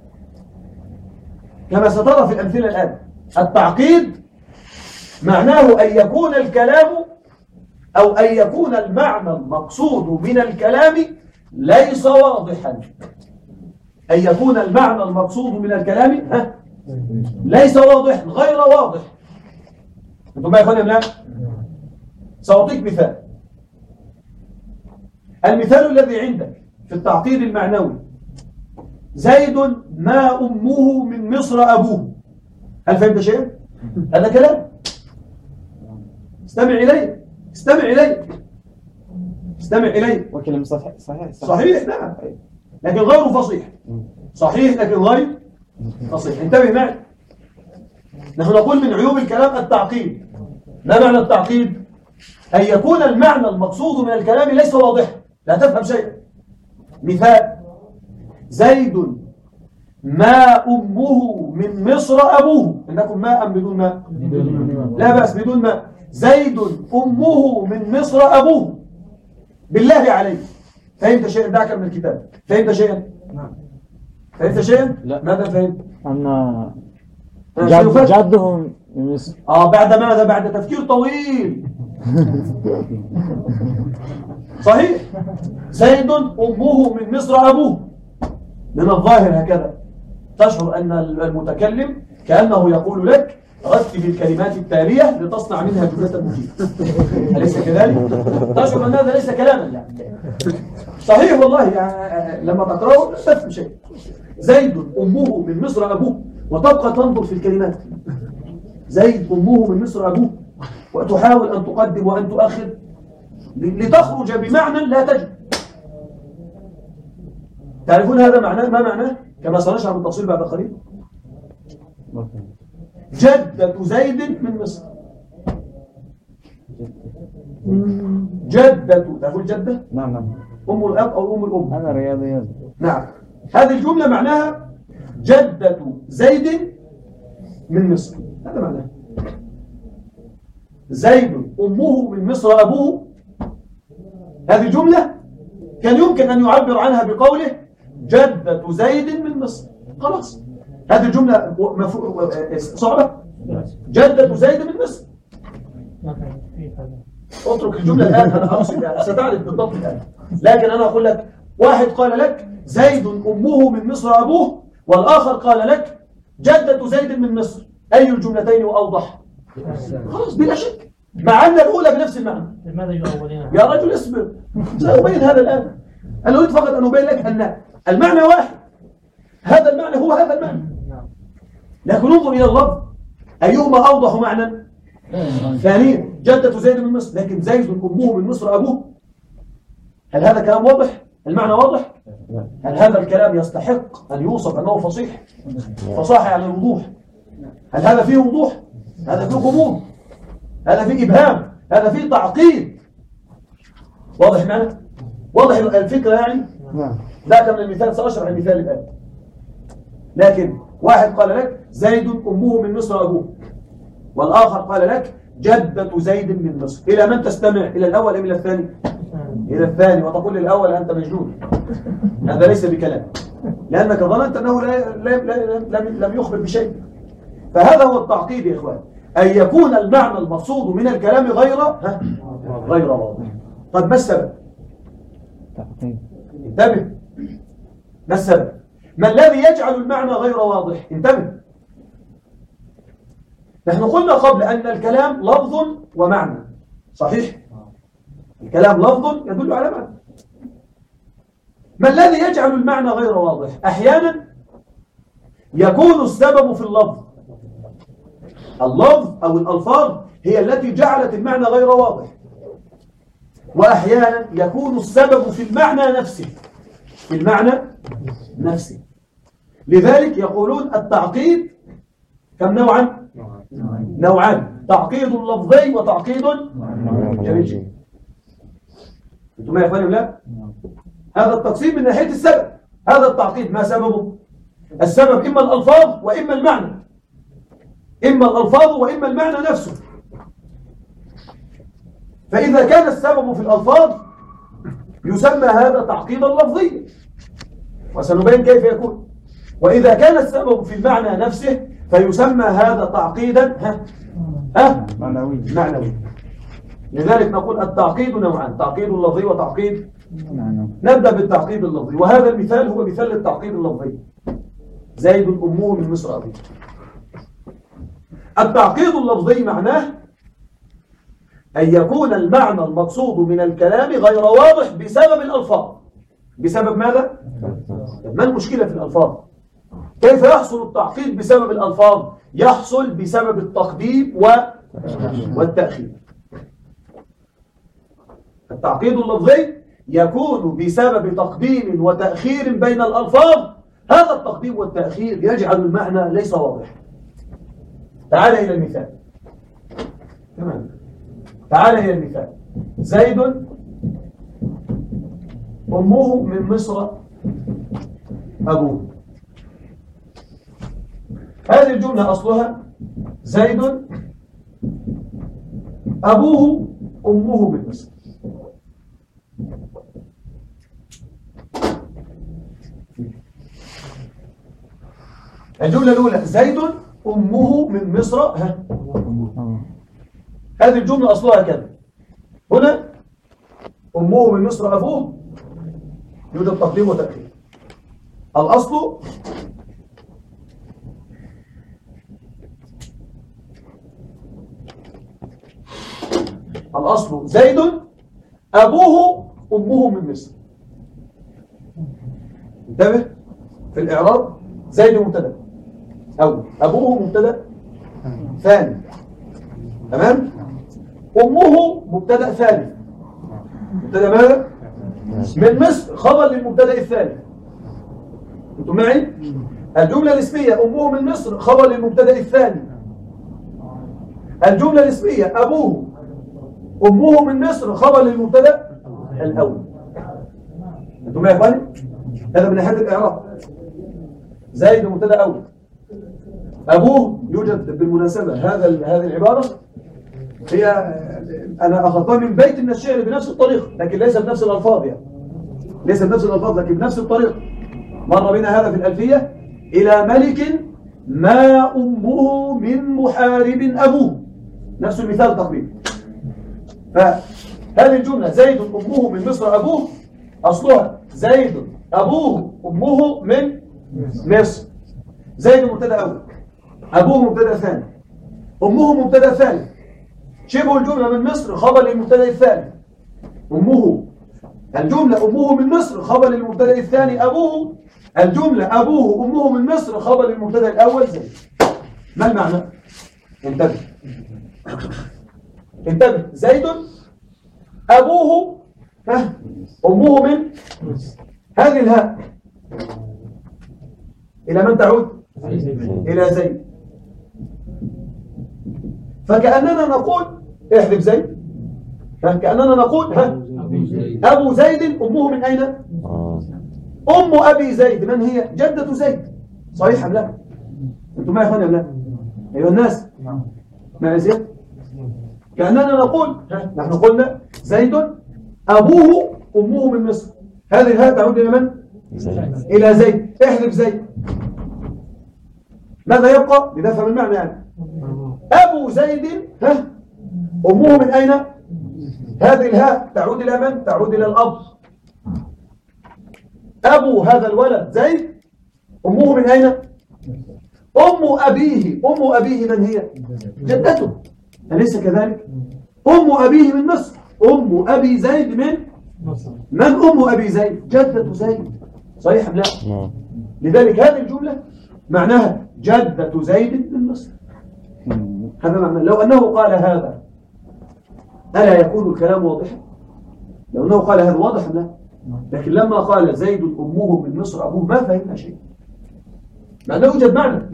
كما سترى في الأمثلة الآن. التعقيد معناه أن يكون الكلام أو أن يكون المعنى المقصود من الكلام ليس واضحا. أن يكون المعنى المقصود من الكلام ليس واضح، غير واضح. أنتم ما يا لا؟ سأعطيك مثال. المثال الذي عندك في التعقيد المعنوي: زيد ما أمه من مصر أبوه. هل فهمت شيئا؟ هذا كلام. استمع إلي، استمع إلي، استمع إلي. وكلمة صحيح صحيح، نعم، لكن غير فصيح. صحيح لكن غير فصيح. انتبه معي. نحن نقول من عيوب الكلام التعقيد. ما معنى التعقيد؟ أن يكون المعنى المقصود من الكلام ليس واضحا، لا تفهم شيئا. مثال: زيد ما أمه من مصر أبوه. عندكم ماء أم بدون ماء؟ لا بأس بدون ماء. زيد أمه من مصر أبوه. بالله عليك، فهمت شيئا؟ دعك من الكتاب. فهمت شيئا؟ فهمت شيئا؟ لا. ماذا فهمت؟ أن جدهم من مصر. بعد ماذا؟ بعد تفكير طويل. صحيح. زيد أمه من مصر أبوه. من الظاهر هكذا تشعر أن المتكلم كأنه يقول لك: رتب الكلمات التالية لتصنع منها جملة مفيدة. أليس كذلك؟ تشعر أن هذا ليس كلاما يعني. صحيح والله، يعني لما تقرأه لا تفهم شيء. زيد أمه من مصر أبوه، وتبقى تنظر في الكلمات. زيد أمه من مصر أبوه، وتحاول أن تقدم وأن تؤخر لتخرج بمعنى لا تجد. تعرفون هذا معناه؟ ما معناه؟ كما سنشرح بالتفصيل بعد قليل. جدة زيد من مصر. جدة، تعرفون جدة؟ نعم. أم الأب أو أم الأم. أنا رياضي. نعم. هذه الجملة معناها جدة زيد من مصر. هذا معناه. زيد أمه من مصر أبوه. هذه جملة كان يمكن أن يعبر عنها بقوله جدة زيد من مصر. خلاص، هذه الجملة صعبة. جدة زيد من مصر. اترك الجملة الآن، أنا أقصد ستعرف بالضبط الآن. لكن أنا أقول لك: واحد قال لك زيد أمه من مصر أبوه، والآخر قال لك جدة زيد من مصر. أي الجملتين أوضح؟ خلاص بلا شك، مع أن الأولى بنفس المعنى. لماذا يؤولين؟ يا رجل اصبر، سأبين هذا الآن. أنا أريد فقط أن أبين لك أن المعنى واحد. هذا المعنى هو هذا المعنى، لكن انظر إلى اللفظ أيهما أوضح معنى. ثانيا جدة زيد من مصر، لكن زيد أمه من مصر أبوه. هل هذا كلام واضح؟ المعنى واضح؟ هل هذا الكلام يستحق أن يوصف أنه فصيح؟ فصاحة يعني الوضوح. هل هذا فيه وضوح؟ هذا فيه غموض، هذا فيه إبهام، هذا فيه تعقيد. واضح معنى؟ واضح الفكرة يعني؟ ذاك من المثال، سأشرح المثال الآن. لكن واحد قال لك زيد أمه من مصر أبوه، والآخر قال لك جدة زيد من مصر. إلى من تستمع؟ إلى الأول أم إلى الثاني؟ إلى الثاني. وتقول للأول أنت مجنون، هذا ليس بكلام، لأنك ظننت أنه لم يخبر بشيء. فهذا هو التعقيد يا إخوان، أن يكون المعنى المقصود من الكلام غير واضح. طب ما السبب؟ انتبه، ما السبب؟ ما الذي يجعل المعنى غير واضح؟ انتبه. نحن قلنا قبل أن الكلام لفظ ومعنى، صحيح؟ الكلام لفظ يدل على معنى. ما الذي يجعل المعنى غير واضح؟ أحيانا يكون السبب في اللفظ. اللفظ أو الألفاظ هي التي جعلت المعنى غير واضح، وأحيانا يكون السبب في المعنى نفسه، في المعنى نفسه. لذلك يقولون التعقيد كم نوعا؟ نوعان: تعقيد لفظي وتعقيد جميل. انتم يا اخواني لا؟ هذا التقسيم من ناحية السبب. هذا التعقيد ما سببه؟ السبب إما الألفاظ وإما المعنى، إما الألفاظ وإما المعنى نفسه. فإذا كان السبب في الألفاظ يسمى هذا تعقيدا لفظيا، وسنبين كيف يكون. وإذا كان السبب في المعنى نفسه فيسمى هذا تعقيدا معنوي. لذلك نقول التعقيد نوعان، تعقيد لفظي وتعقيد معنوي. نبدأ بالتعقيد اللفظي، وهذا المثال هو مثال التعقيد اللفظي. زيد أمه من مصر أبيه. التعقيد اللفظي معناه أن يكون المعنى المقصود من الكلام غير واضح بسبب الألفاظ. بسبب ماذا؟ ما المشكلة في الألفاظ؟ كيف يحصل التعقيد بسبب الألفاظ؟ يحصل بسبب التقديم والتأخير. التعقيد اللفظي يكون بسبب تقديم وتأخير بين الألفاظ. هذا التقديم والتأخير يجعل المعنى ليس واضح. تعال إلى المثال. تمام. تعال إلى المثال. زيد أمه من مصر أبوه. هذه الجملة أصلها زيد أبوه أمه من مصر. الجملة الأولى زيد أمه من مصر هذه الجملة أصلها كذا. هنا أمه من مصر أبوه يوجد تقديم وتأخير. الأصل زيد أبوه أمه من مصر. انتبه في الإعراب، زيد مبتدأ أول، أبوه مبتدأ ثاني، تمام؟ أمه مبتدأ ثالث. مبتدأ ماذا؟ من مصر خبر للمبتدأ الثاني. انتم معي؟ الجملة الاسمية أمه من مصر خبر للمبتدأ الثاني. الجملة الاسمية أبوه أمه من مصر خبر للمبتدأ الأول. انتم معي يا اخواني؟ هذا من ناحية الإعراب. زيد مبتدأ أول، أبوه يوجد بالمناسبة. هذه العبارة هي أنا أخذتها من بيت من الشعر بنفس الطريقة، لكن ليس بنفس الألفاظ يعني. ليس بنفس الألفاظ لكن بنفس الطريقة. مر بنا هذا في الألفية: إلى ملك ما أمه من محارب أبوه. نفس المثال تقريبا. فهذه الجملة زيد أمه من مصر أبوه أصلها زيد أبوه أمه من مصر. زيد مبتدأ أول، أبوه مبتدأ ثاني، أمه مبتدأ ثالث. شبه الجملة من مصر خبر للمبتدأ الثاني أمه. الجملة أمه من مصر خبر للمبتدأ الثاني أبوه. الجملة أبوه أمه من مصر خبر للمبتدأ الأول زيد. ما المعنى؟ انتبه انتبه. زيد أبوه أمه من هذه الهاء إلى من تعود؟ إلى زيد. فكأننا نقول احذف زيد. كأننا نقول أبو زيد أمه من أين؟ أم أبي زيد من هي؟ جدة زيد. صحيح أم لا؟ أنتم ما يا أخواني أم لا؟ أيها الناس ما زيد؟ كأننا نقول نحن قلنا زيد أبوه أمه من مصر. هذه الهاء تعود إلى من؟ إلى زيد. احذف زيد. ماذا يبقى؟ لنفهم المعنى يعني. أبو زيد أمه من أين؟ هذه الهاء تعود إلى من؟ تعود إلى الأب. أبو هذا الولد زيد أمه من أين؟ أم أبيه. أم أبيه من هي؟ جدته. أليس كذلك؟ أم أبيه من مصر. أم أبي زيد من مصر. من أم أبي زيد؟ جدة زيد. صحيح أم لا؟ لذلك هذه الجملة معناها جدة زيد من مصر. هذا معنى. لو أنه قال هذا ألا يكون الكلام واضحا؟ لو أنه قال هذا واضح لا. لكن لما قال زيد أمه من مصر أبوه ما فهمنا شيء. لأنه يوجد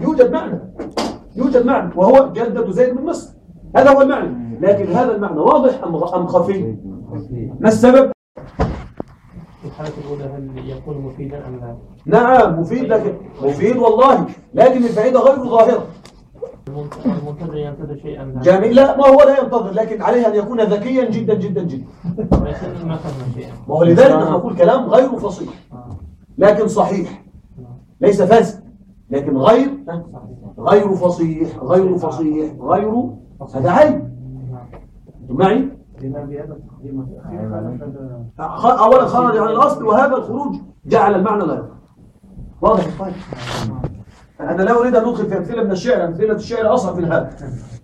معنى وهو جدة زيد من مصر. هذا هو المعنى. لكن هذا المعنى واضح أم خفي؟ ما السبب؟ الحالة الأولى هل يكون مفيدا أم لا؟ نعم مفيد، لكن مفيد والله، لكن الفائدة غير ظاهرة. المنتدى ينتظر شيئا. جميل. لا، ما هو لا ينتظر، لكن عليه أن يكون ذكيا جدا جدا جدا. ولكن ما فهم شيئا. وهو لذلك نحن نقول كلام غير فصيح لكن صحيح، ليس فاسد لكن غير فصيح، غير فصيح، غير، هذا عيب. أنتم معي؟ أولا خرج عن الأصل، وهذا الخروج جعل المعنى لا يظهر. واضح الطيب؟ أنا لا أريد أن أدخل في أمثلة من الشعر، أمثلة الشعر أصعب من هذا.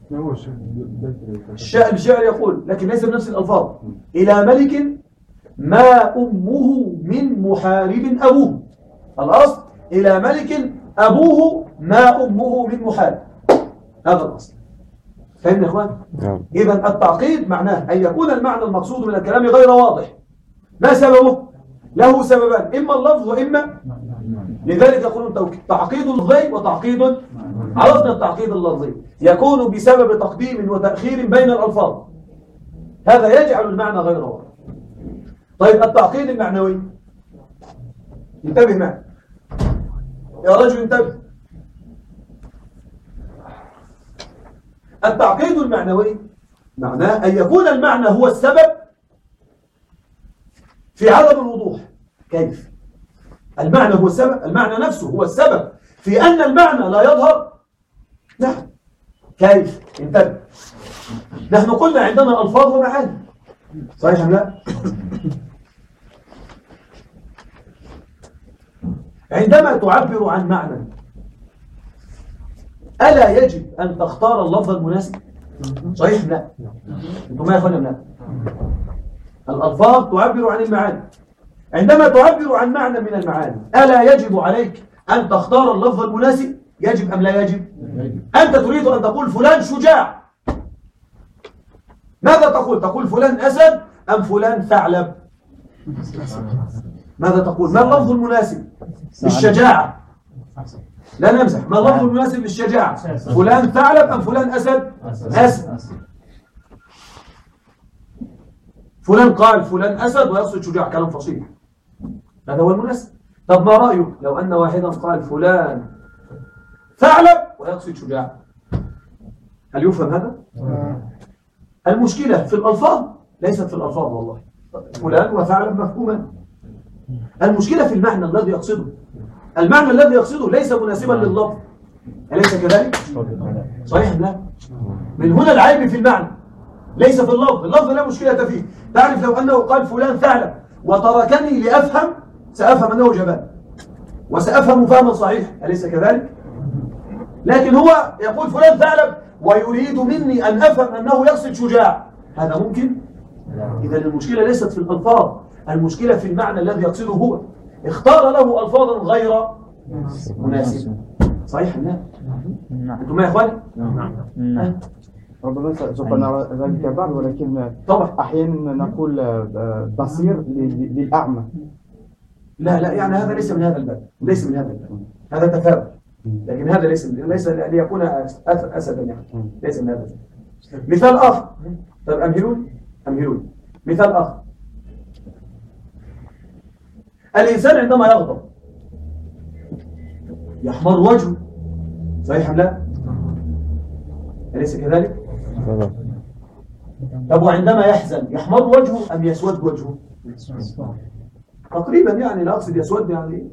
الشعر يقول لكن ليس بنفس الألفاظ: إلى ملك ما أمه من محارب أبوه. الأصل إلى ملك أبوه ما أمه من محارب، هذا الأصل. فهمنا يا إخوان؟ إذن التعقيد معناه أن يكون المعنى المقصود من الكلام غير واضح. ما سببه؟ له سببان: إما اللفظ وإما، لذلك يقولون تعقيد لفظي وتعقيد، عرفنا التعقيد اللفظي يكون بسبب تقديم وتأخير بين الألفاظ، هذا يجعل المعنى غير واضح. طيب التعقيد المعنوي، انتبه معي يا رجل، انتبه. التعقيد المعنوي معناه أن يكون المعنى هو السبب في عدم الوضوح. كيف؟ المعنى هو السبب، المعنى نفسه هو السبب في أن المعنى لا يظهر. نعم. كيف؟ انتبه. نحن قلنا عندنا ألفاظ ومعاني، صحيح أم لا؟ عندما تعبر عن معنى ألا يجب أن تختار اللفظ المناسب؟ صحيح أم لا؟ أنتم ما يخلون لا؟ الألفاظ تعبر عن المعاني. عندما تعبر عن معنى من المعاني ألا يجب عليك أن تختار اللفظ المناسب؟ يجب أم لا يجب؟ أنت تريد أن تقول فلان شجاع، ماذا تقول؟ تقول فلان أسد أم فلان ثعلب؟ ماذا تقول؟ ما اللفظ المناسب للشجاعة؟ لا نمزح، ما اللفظ المناسب للشجاعة؟ فلان ثعلب أم فلان أسد؟ أسد. فلان قال فلان أسد ويقصد شجاع، كلام فصيح، هذا هو المناسب. طب ما رأيك لو أن واحدا قال فلان ثعلب ويقصد شجاع؟ هل يفهم هذا؟ المشكلة في الألفاظ، ليست في الألفاظ والله، فلان وثعلب مفهوما. المشكلة في المعنى الذي يقصده. المعنى الذي يقصده ليس مناسبا لللفظ، أليس كذلك؟ صحيح لا؟ من هنا العيب في المعنى، ليس في اللفظ. اللفظ لا مشكلة فيه. تعرف لو أنه قال فلان ثعلب وتركني لأفهم، سأفهم أنه جبان وسأفهم فهما صحيح، أليس كذلك؟ لكن هو يقول فلان ثعلب ويريد مني أن أفهم أنه يقصد شجاع، هذا ممكن؟ إذا المشكلة ليست في الألفاظ، المشكلة في المعنى الذي يقصده هو. اختار له ألفاظا غير مناسبة. صحيح لا؟ أنتم يا إخواني؟ نعم. ربما سوف نرى ذلك بعد، ولكن طبعا أحيانا نقول بصير للأعمى. لا يعني هذا ليس من هذا الباب، ليس من هذا الباب، هذا تفاؤل، لكن هذا ليس ليكون أسدا يعني، ليس من هذا الباب. مثال آخر، طيب أمهلوني. مثال آخر، الإنسان عندما يغضب يحمر وجهه، صحيح أم لا؟ أليس كذلك؟ طب وعندما يحزن يحمر وجهه أم يسود وجهه؟ تقريبا يعني، لا أقصد يسود يعني.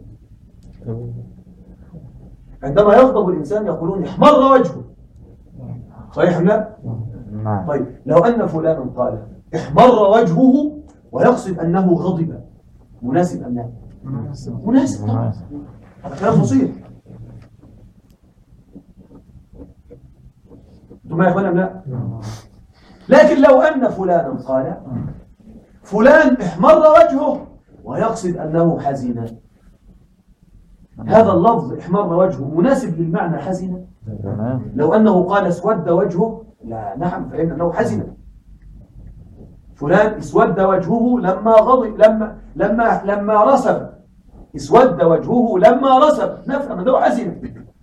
عندما يغضب الإنسان يقولون يحمر وجهه، صحيح أم لا؟ طيب لو أن فلانا قال احمر وجهه ويقصد أنه غضب، مناسب أم لا؟ مناسب طبعا، هذا كلام بسيط. أنتم ما يقول أم لا؟ لكن لو أن فلانا قال فلان احمر وجهه ويقصد أنه حزين، هذا اللفظ احمر وجهه مناسب للمعنى حزين؟ لو أنه قال اسود وجهه، لا نعم، فإن أنه حزين. فلان اسود وجهه لما غضب، لما رسب، اسود وجهه لما رسب، نفهم أنه حزين.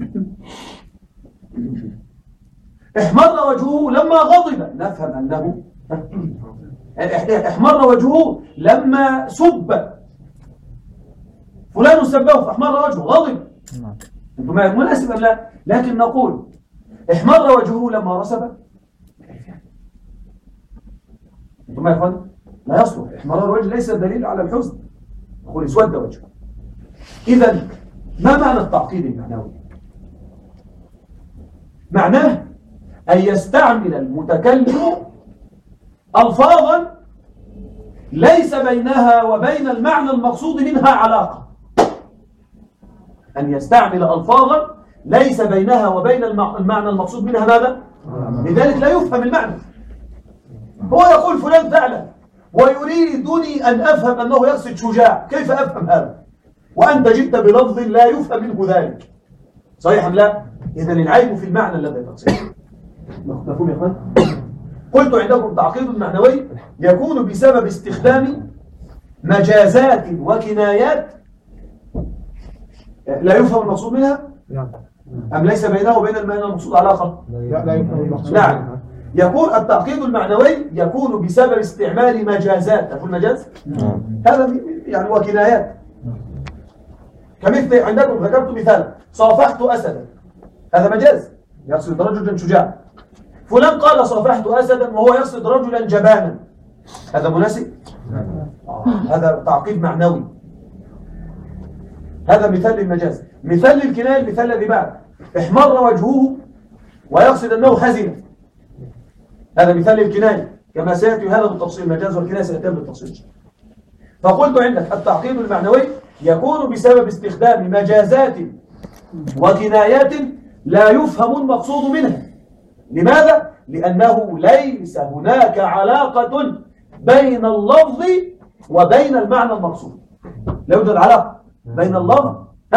احمر وجهه لما غضب، نفهم أنه احمر وجهه لما سب، فلان سبه فاحمر وجهه غضب. انتم مناسب أم لا؟ لكن نقول احمر وجهه لما رسب. انتم يا اخوان لا يصلح، احمرار الوجه ليس دليل على الحزن. نقول اسود وجهه. اذا ما معنى التعقيد المعنوي؟ معناه أن يستعمل المتكلم ألفاظا ليس بينها وبين المعنى المقصود منها علاقة. أن يستعمل ألفاظا ليس بينها وبين المعنى المقصود منها ماذا؟ لذلك لا يفهم المعنى. هو يقول فلان ثعلب ويريدني أن أفهم أنه يقصد شجاع، كيف أفهم هذا؟ وأنت جئت بلفظ لا يفهم منه ذلك. صحيح أم لا؟ إذن العيب في المعنى الذي تقصده. مفهوم يا اخوان؟ قلت عندكم تعقيد معنوي يكون بسبب استخدام مجازات وكنايات لا يفهم المقصود منها أم ليس بينه وبين المعنى المقصود علاقة؟ لا يفهم المقصود. نعم، يكون التعقيد المعنوي يكون بسبب استعمال مجازات. تقول مجاز؟ هذا يعني وكنايات. كمثل عندكم ذكرت مثال صافحت أسدا، هذا مجاز يقصد رجلا شجاع. فلان قال صافحت أسدا وهو يقصد رجلا جبانا، هذا مناسب؟ هذا تعقيد معنوي. هذا مثال للمجاز. مثال للكناية المثال الذي بعد احمر وجهه ويقصد أنه حزن، هذا مثال للكناية كما سيأتي هذا بالتفصيل. المجاز والكناية سيأتي بالتفصيل. فقلت عندك التعقيد المعنوي يكون بسبب استخدام مجازات وكنايات لا يفهم المقصود منها. لماذا؟ لأنه ليس هناك علاقة بين اللفظ وبين المعنى المقصود. لا يوجد علاقة بين اللفظ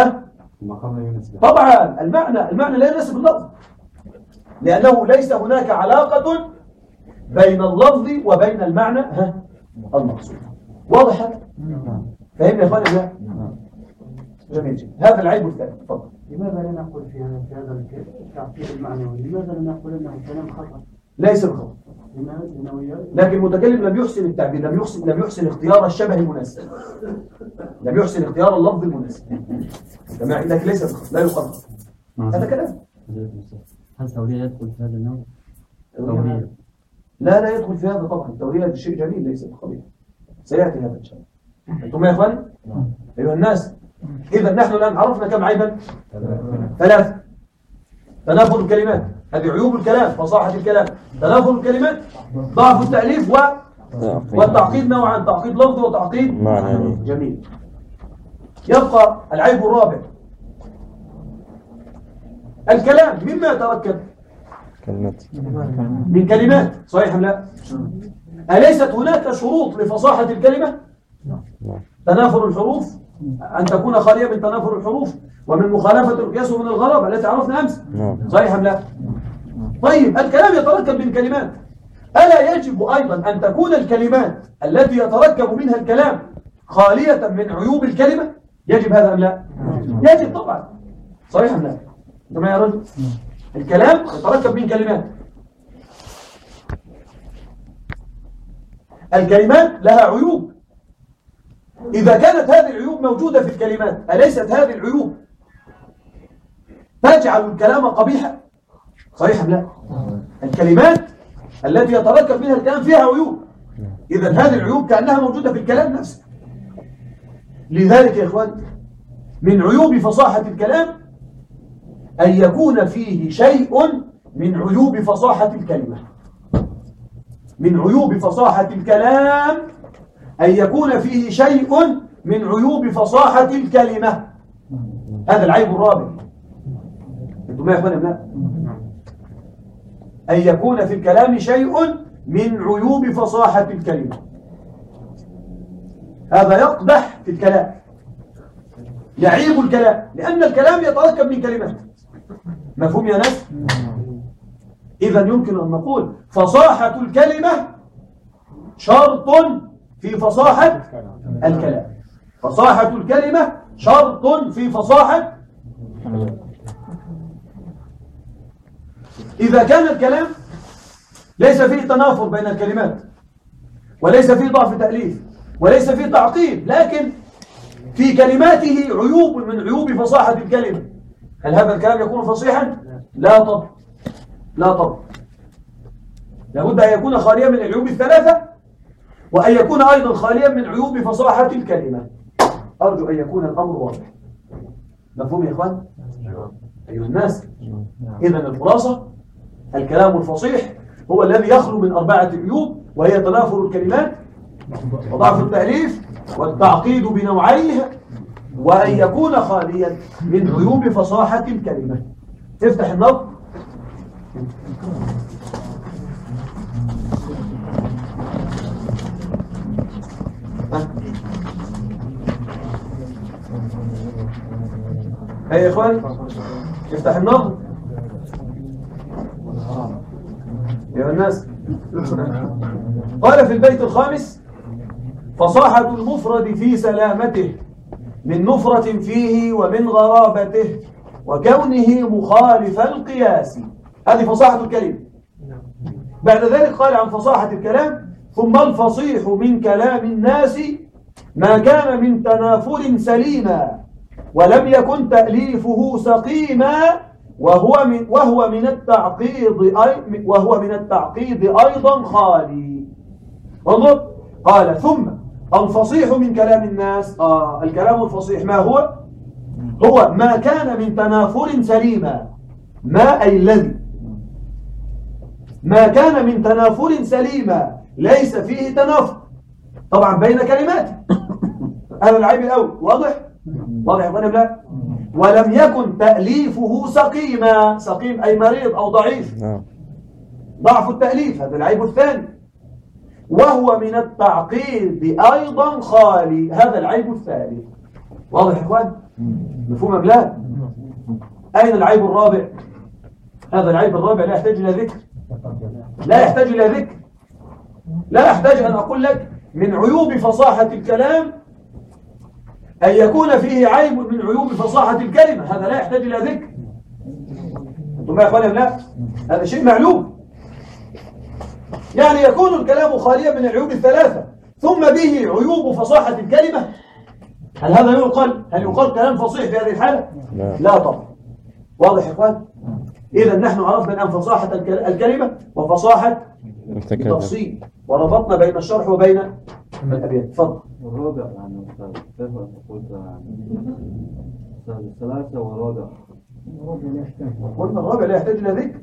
طبعا المعنى لا يناسب اللفظ، لأنه ليس هناك علاقة بين اللفظ وبين المعنى المقصود. واضح؟ فهمنا يا اخواني؟ جميل جدا. هذا العيب الثاني. تفضل. لماذا لا نقول في هذا التعقيد المعنوي، لماذا لا نقول انه كلام خطأ؟ ليس بخطأ، لكن المتكلم لم يحسن التعبير، لم يحسن اختيار الشبه المناسب، لم يحسن اختيار اللفظ المناسب. لكن ليس بخطأ، لا يقال هذا كلام. هل التورية يدخل في هذا النوع؟ لا يدخل في هذا طبعا. التورية شيء جميل ليس بخطأ، سيأتي هذا إن شاء الله. أنتم يا إخواني؟ أيها الناس، إذا نحن الآن عرفنا كم عيبا؟ 3. تنافر الكلمات، هذه عيوب الكلام، فصاحة الكلام. تنافر الكلمات، ضعف التأليف والتعقيد نوعا، تعقيد لفظي وتعقيد معنوي. جميل. يبقى العيب الرابع الكلام. مما يتركب؟ من كلمات. صحيح أم لا؟ أليست هناك شروط لفصاحة الكلمة؟ تنافر الحروف، أن تكون خالية من تنافر الحروف ومن مخالفة القياس ومن الغرابة التي عرفنا أمس. صحيح أم لا؟ طيب الكلام يتركب من كلمات، ألا يجب أيضا أن تكون الكلمات التي يتركب منها الكلام خالية من عيوب الكلمة؟ يجب هذا أم لا؟ يجب طبعا. صحيح أم لا؟ كما يا رجل الكلام يتركب من كلمات. الكلمات لها عيوب. إذا كانت هذه العيوب موجودة في الكلمات، أليست هذه العيوب تجعل الكلام قبيحا؟ صحيح أم لا؟ الكلمات التي يتركب منها الكلام فيها عيوب، إذا هذه العيوب كأنها موجودة في الكلام نفسه. لذلك يا إخوان من عيوب فصاحة الكلام أن يكون فيه شيء من عيوب فصاحة الكلمة. من عيوب فصاحة الكلام أن يكون فيه شيء من عيوب فصاحة الكلمة. هذا العيب الرابع. أنتم يا أخواني لا؟ أن يكون في الكلام شيء من عيوب فصاحة الكلمة، هذا يقدح في الكلام، يعيب الكلام، لأن الكلام يتركب من كلمات. مفهوم يا ناس؟ إذا يمكن أن نقول فصاحة الكلمة شرط في فصاحة الكلام. فصاحة الكلمة شرط في فصاحة. إذا كان الكلام ليس فيه تنافر بين الكلمات، وليس فيه ضعف تأليف، وليس فيه تعقيد، لكن في كلماته عيوب من عيوب فصاحة الكلمة، هل هذا الكلام يكون فصيحا؟ لا طبعا. لا طبعا، لابد أن يكون خاليا من العيوب الثلاثة، وأن يكون أيضا خاليا من عيوب فصاحة الكلمة. أرجو أن يكون الأمر واضح. مفهوم يا إخوان؟ أيها الناس، إذن الخلاصة الكلام الفصيح هو الذي يخلو من 4 عيوب، وهي تنافر الكلمات وضعف التأليف والتعقيد بنوعيه، وأن يكون خاليا من عيوب فصاحة الكلمة. افتح النظم. يا إخوان افتح النظم يا الناس. قال في البيت الخامس: فصاحة المفرد في سلامته من نفرة فيه ومن غرابته وكونه مخالف القياس. هذه فصاحة الكلمة. بعد ذلك قال عن فصاحة الكلام: ثم الفصيح من كلام الناس ما كان من تنافر سليما ولم يكن تأليفه سقيما وهو من التعقيد أيضا خالي. انظر، قال: ثم الفصيح من كلام الناس. الكلام الفصيح ما هو؟ هو ما كان من تنافر سليما. ما أي الذي ما كان من تنافر سليما، ليس فيه تنافر طبعا بين كلمات. هذا العيب الأول. واضح يا اخواني؟ لا. ولم يكن تأليفه سقيما. سقيم أي مريض أو ضعيف، ضعف التأليف، هذا العيب الثاني. وهو من التعقيد أيضا خالي، هذا العيب الثالث. واضح يا اخوان؟ مفهوم أم لا؟ أين العيب الرابع؟ هذا العيب الرابع لا يحتاج إلى ذكر، لا يحتاج إلى ذكر. لا يحتاج أن أقول لك من عيوب فصاحة الكلام أن يكون فيه عيب من عيوب فصاحة الكلمة، هذا لا يحتاج إلى ذكر. أنتم يا أخواني لا؟ هذا شيء معلوم. يعني يكون الكلام خاليا من العيوب الثلاثة ثم به عيوب فصاحة الكلمة. هل هذا يقال؟ هل يقال كلام فصيح في هذه الحالة؟ لا طبعا. واضح يا اخوان؟ إذا نحن عرفنا الآن فصاحة الكلمة وفصاحة التفصيل، وربطنا بين الشرح وبين الأبيات. تفضل. والرابع يعني كيف تقول ثلاثة ورابع؟ قلنا الرابع لا يحتاج إلى ذكر.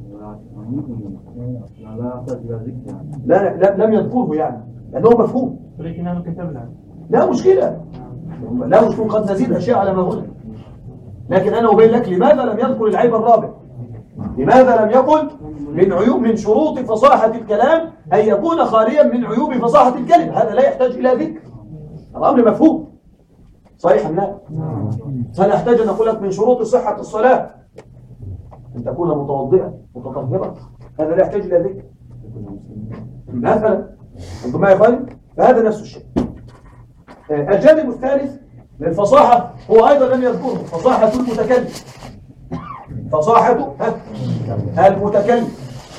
لا يحتاج إلى ذكر يعني. لا لم يذكره يعني لأنه مفهوم. ولكننا كتبنا. لا مشكلة، لا مشكلة، قد نزيد أشياء على ما هنا، لكن أنا أبين لك لماذا لم يذكر العيب الرابع. لماذا لم يقل من شروط فصاحة الكلام أن يكون خاليا من عيوب فصاحة الكلمة؟ هذا لا يحتاج إلى ذكر، الأمر مفهوم. صحيح أم لا؟ هل أحتاج أن أقول لك من شروط صحة الصلاة أن تكون متوضئا متطهرا؟ هذا لا يحتاج إلى ذكر مثلا. أنتم معي يا إخواني؟ فهذا نفس الشيء. الجانب الثالث للفصاحة هو أيضا لم يذكره، فصاحة المتكلم. فصاحة المتكلم.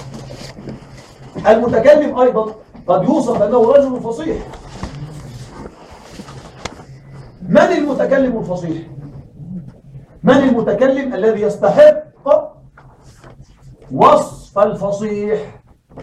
المتكلم أيضا قد يوصف أنه رجل فصيح. من المتكلم الفصيح؟ من المتكلم الذي يستحق وصف الفصيح؟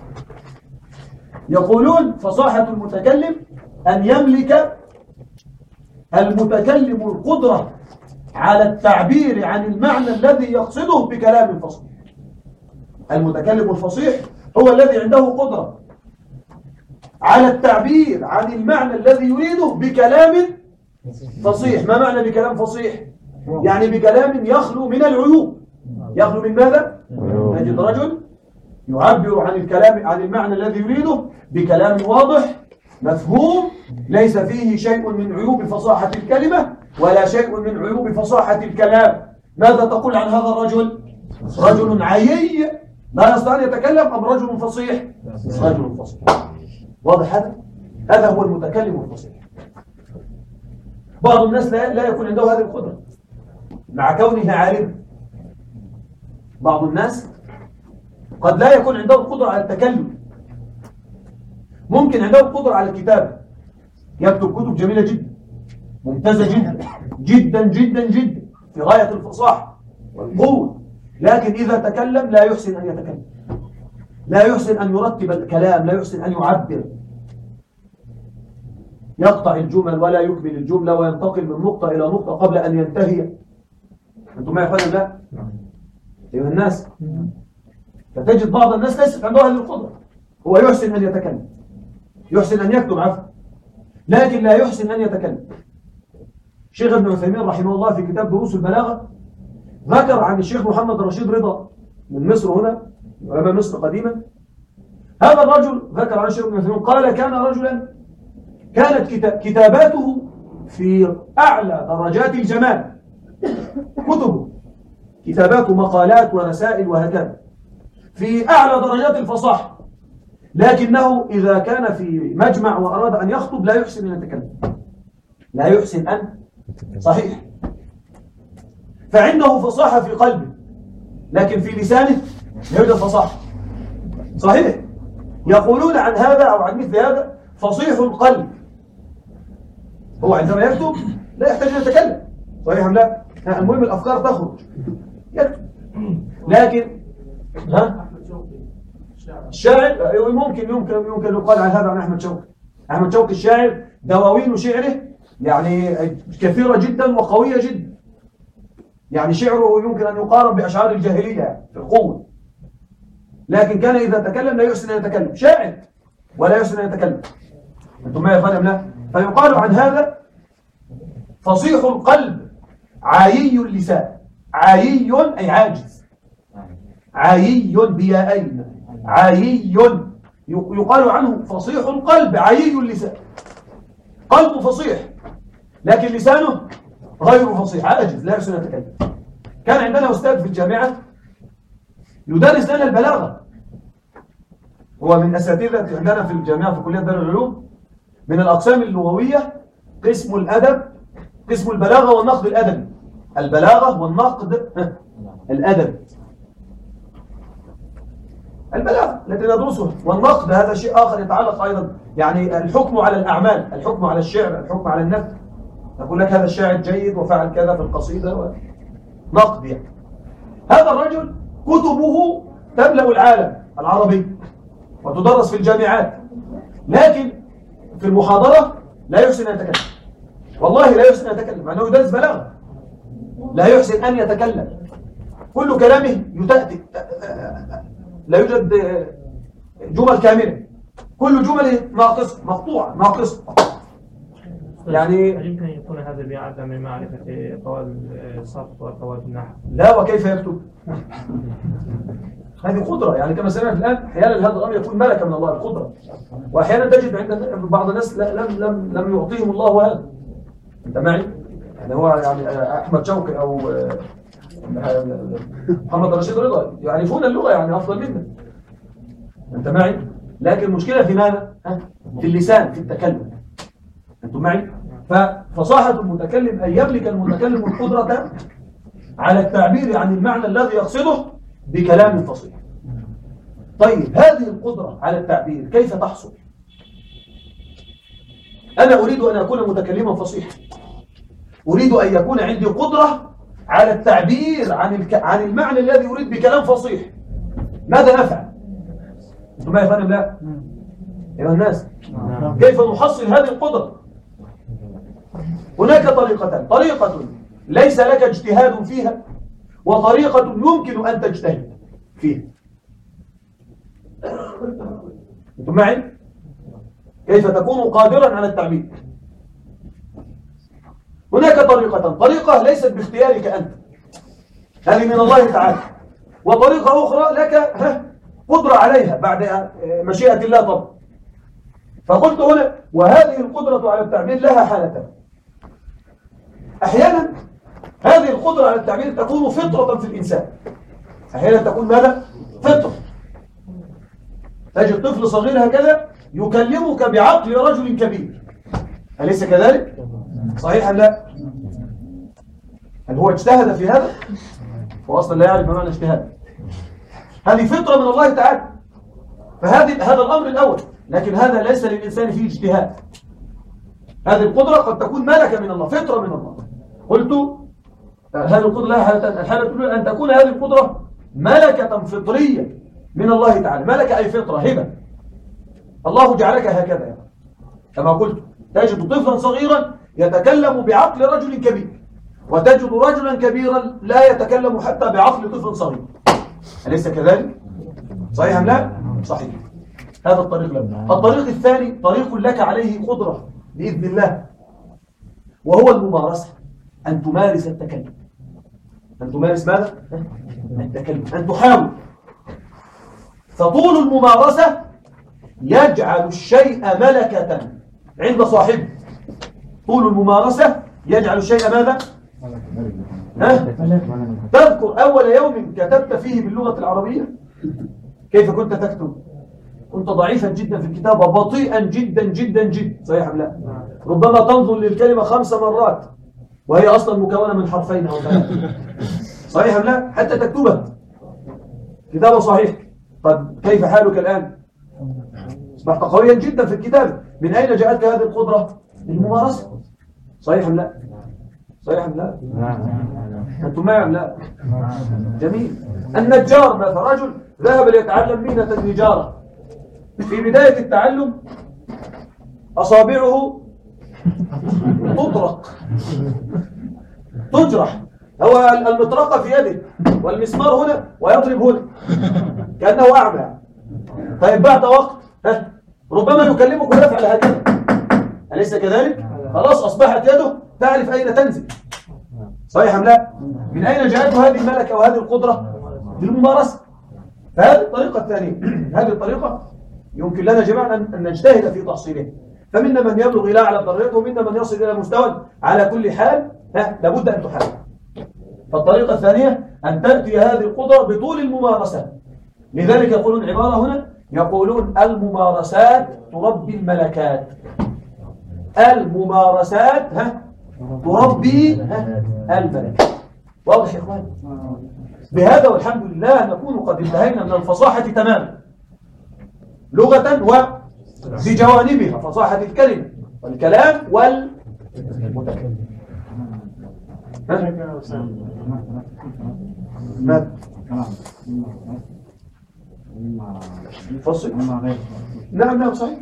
يقولون فصاحة المتكلم أن يملك المتكلم القدرة على التعبير عن المعنى الذي يقصده بكلام فصيح. المتكلم الفصيح هو الذي عنده قدرة على التعبير عن المعنى الذي يريده بكلام فصيح. ما معنى بكلام فصيح؟ يعني بكلام يخلو من العيوب. يخلو من ماذا؟ نجد رجل يعبر عن الكلام عن المعنى الذي يريده بكلام واضح مفهوم، ليس فيه شيء من عيوب فصاحة الكلمة ولا شيء من عيوب فصاحة الكلام. ماذا تقول عن هذا الرجل؟ رجل عيي لا يستطيع أن يتكلم أم رجل فصيح؟ رجل فصيح. واضح هذا؟ هذا هو المتكلم الفصيح. بعض الناس لا يكون عنده هذه القدرة مع كونه عالم. بعض الناس قد لا يكون عنده القدرة على التكلم، ممكن عنده القدرة على الكتابة، يكتب كتب جميلة جدا ممتازة جدا جدا جدا جدا في غاية الفصاحة والقوة، لكن إذا تكلم لا يحسن أن يتكلم، لا يحسن أن يرتب الكلام، لا يحسن أن يعبر، يقطع الجمل ولا يكمل الجملة وينتقل من نقطة إلى نقطة قبل أن ينتهي. أنتم معي فعلا؟ لا أيها الناس، فتجد بعض الناس ليست عنده هذه القدرة. هو يحسن أن يتكلم، يحسن أن يكتب عفوا، لكن لا يحسن أن يتكلم. الشيخ ابن عثيمين رحمه الله في كتاب دروس البلاغة ذكر عن الشيخ محمد رشيد رضا من مصر هنا، علماء مصر قديما. هذا الرجل ذكر عن الشيخ ابن عثيمين قال كان رجلا كانت كتاباته في أعلى درجات الجمال، كتبه كتاباته مقالات ورسائل وهكذا في أعلى درجات الفصاحة، لكنه إذا كان في مجمع وأراد أن يخطب لا يحسن أن يتكلم، لا يحسن أن صحيح. فعنده فصاحة في قلبه لكن في لسانه لا يوجد فصاحة صحيح. يقولون عن هذا أو عن مثل هذا فصيح القلب. هو عندما يكتب لا يحتاج أن يتكلم صحيح أم لا؟ المهم الأفكار تخرج يكتب. لكن الشاعر ممكن يقال عن هذا عن أحمد شوقي. أحمد شوقي الشاعر دواوين شعره يعني كثيرة جدا وقوية جدا، يعني شعره يمكن أن يقارن بأشعار الجاهلية في القوة، لكن كان إذا تكلم لا يحسن أن يتكلم، شاعر ولا يحسن أن يتكلم. أنتم ما يفهم لا؟ فيقال عن هذا فصيح القلب عايي اللسان. عايي أي عاجز، عايي بياءين، عايي يقال عنه فصيح القلب عايي اللسان، قلبه فصيح لكن لسانه غير فصيح، عاجز لا يحسن أن يتكلم. كان عندنا أستاذ في الجامعة يدرس لنا البلاغة، هو من أساتذة عندنا في الجامعة في كلية دار العلوم، من الأقسام اللغوية قسم الأدب، قسم البلاغة والنقد الأدبي، البلاغة والنقد الأدبي. البلاغة التي ندرسها والنقد هذا شيء آخر يتعلق أيضا، يعني الحكم على الأعمال، الحكم على الشعر، الحكم على النثر. يقول لك هذا الشاعر جيد وفعل كذا في القصيدة نقد يعني. هذا الرجل كتبه تملأ العالم العربي وتدرس في الجامعات، لكن في المحاضرة لا يحسن أن يتكلم، والله لا يحسن أن يتكلم، مع أنه يدرس بلاغة لا يحسن أن يتكلم. كل كلامه يتأتي، لا يوجد جمل كاملة، كل جمله ناقصة مقطوعة ناقصة. يعني هل يمكن أن يكون هذا بعدم معرفة قواعد الصرف وقواعد النحو؟ لا، وكيف يكتب؟ هذه قدرة، يعني كما سمعت الآن أحيانا هذا الأمر يكون ملكة من الله القدرة، وأحيانا تجد عند بعض الناس لم يعطيهم الله هذا. أنت معي؟ يعني هو يعني أحمد شوقي أو محمد رشيد رضا يعرفون اللغة يعني أفضل منا. أنت معي؟ لكن المشكلة في ماذا؟ في اللسان، في التكلم. أنتم معي؟ ففصاحة المتكلم أن يملك المتكلم القدرة على التعبير عن المعنى الذي يقصده بكلام فصيح. طيب هذه القدرة على التعبير كيف تحصل؟ أنا أريد أن أكون متكلما فصيحا، أريد أن يكون عندي قدرة على التعبير عن المعنى الذي أريد بكلام فصيح. ماذا أفعل؟ أنتم ما يفهم لا؟ أيها الناس، كيف نحصل هذه القدرة؟ هناك طريقتان، طريقة ليس لك اجتهاد فيها، وطريقة يمكن أن تجتهد فيها. أنتم معي؟ كيف تكون قادرا على التعبير؟ هناك طريقتان، طريقة ليست باختيارك أنت، هذه من الله تعالى، وطريقة أخرى لك قدرة عليها بعد مشيئة الله طبعا. فقلت هنا وهذه القدرة على التعبير لها حالتان. أحيانا هذه القدرة على التعبير تكون فطرة في الإنسان، أحيانا تكون ماذا؟ فطرة. تجد طفل صغير هكذا يكلمك بعقل رجل كبير، أليس كذلك؟ صحيح أم لا؟ هل هو اجتهد في هذا؟ هو أصلا لا يعرف معنى اجتهاد. هذه فطرة من الله تعالى، هذا الأمر الأول. لكن هذا ليس للإنسان فيه اجتهاد. هذه القدرة قد تكون ملكة من الله، فطرة من الله. قلت هذه القدرة لها حالتان، الحالة الأولى أن تكون هذه القدرة ملكة فطرية من الله تعالى. ملكة أي فطرة، هبة. الله جعلك هكذا يعني. كما قلت تجد طفلا صغيرا يتكلم بعقل رجل كبير، وتجد رجلا كبيرا لا يتكلم حتى بعقل طفل صغير. أليس كذلك؟ صحيح أم لا؟ صحيح. هذا الطريق لك. الطريق الثاني طريق لك عليه قدرة بإذن الله، وهو الممارسة. أن تمارس التكلم. أن تمارس ماذا؟ التكلم. أن تحاول. فطول الممارسة يجعل الشيء ملكة عند صاحبه. طول الممارسة يجعل الشيء ماذا؟ تذكر أول يوم كتبت فيه باللغة العربية كيف كنت تكتب؟ كنت ضعيفا جدا في الكتابة، بطيئا جدا جدا جدا. صحيح أم لا؟ ربما تنظر للكلمة 5 مرات وهي أصلا مكونة من حرفين أو 3. صحيح أم لا؟ حتى تكتبها كتابة صحيح. طب كيف حالك الآن؟ أصبحت قويا جدا في الكتابة. من أين جاءتك هذه القدرة؟ الممارسة. صحيح أم لا؟ صحيح أم لا؟ أنتم معي أم لا؟ جميل. النجار مثلا رجل ذهب ليتعلم مهنة النجارة. في بداية التعلم أصابعه تطرق تجرح. هو المطرقة في يده والمسمار هنا ويضرب هنا كأنه أعمى. طيب بعد وقت ربما يكلمك ويفعل هكذا. أليس كذلك؟ خلاص أصبحت يده تعرف أين تنزل. صحيح أم لا؟ من أين جاءته هذه الملكة وهذه القدرة؟ بالممارسة. فهذه الطريقة الثانية. هذه الطريقة يمكن لنا جميعا أن نجتهد في تحصيلها. فمنا من يبلغ إلى أعلى درجته ومنا من يصل إلى مستوى. على كل حال لابد أن تحاول. فالطريقة الثانية أن تأتي هذه القدرة بطول الممارسة. لذلك يقولون عبارة هنا، يقولون الممارسات تربي الملكات. الممارسات تربي الملكات. واضح يا إخوان؟ بهذا والحمد لله نكون قد انتهينا من الفصاحة تماما لغة وبجوانبها، فصاحة الكلمة والكلام والمتكلم. ماذا؟ فصل؟ نعم صحيح.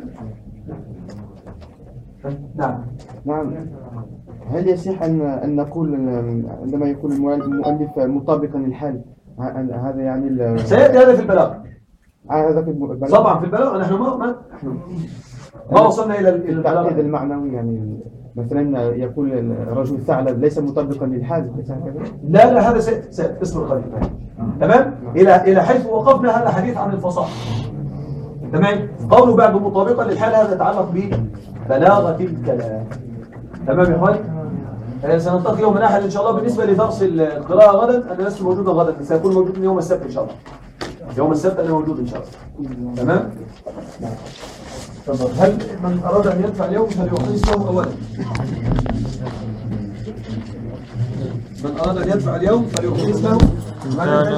نعم. هل يصح أن نقول عندما يكون المؤلف مطابقا للحال هذا يعني سيأتي هذا في البلاغة. هذا في البلاغة طبعا في البلاغة. نحن ما وصلنا إلى البلاغة المعنوي. يعني مثلا يقول الرجل ثعلب ليس مطابقا للحال. لا هذا سيأتي اسم القليل. تمام. إلى حيث وقفنا هذا حديث عن الفصاحة. تمام. قوله بعد مطابقا للحال هذا يتعلق ببلاغة الكلام. تمام يا اخوان. سنلتقي يوم الاحد ان شاء الله. بالنسبه لدرس القراءه غدا انا لست موجودا غدا، سيكون موجود يوم السبت ان شاء الله. يوم السبت انا موجود ان شاء الله. تمام. تفضل. هل من اراد ان يدفع اليوم فليعطي اسمه اولا؟ من اراد ان يدفع اليوم فليعطي اسمه.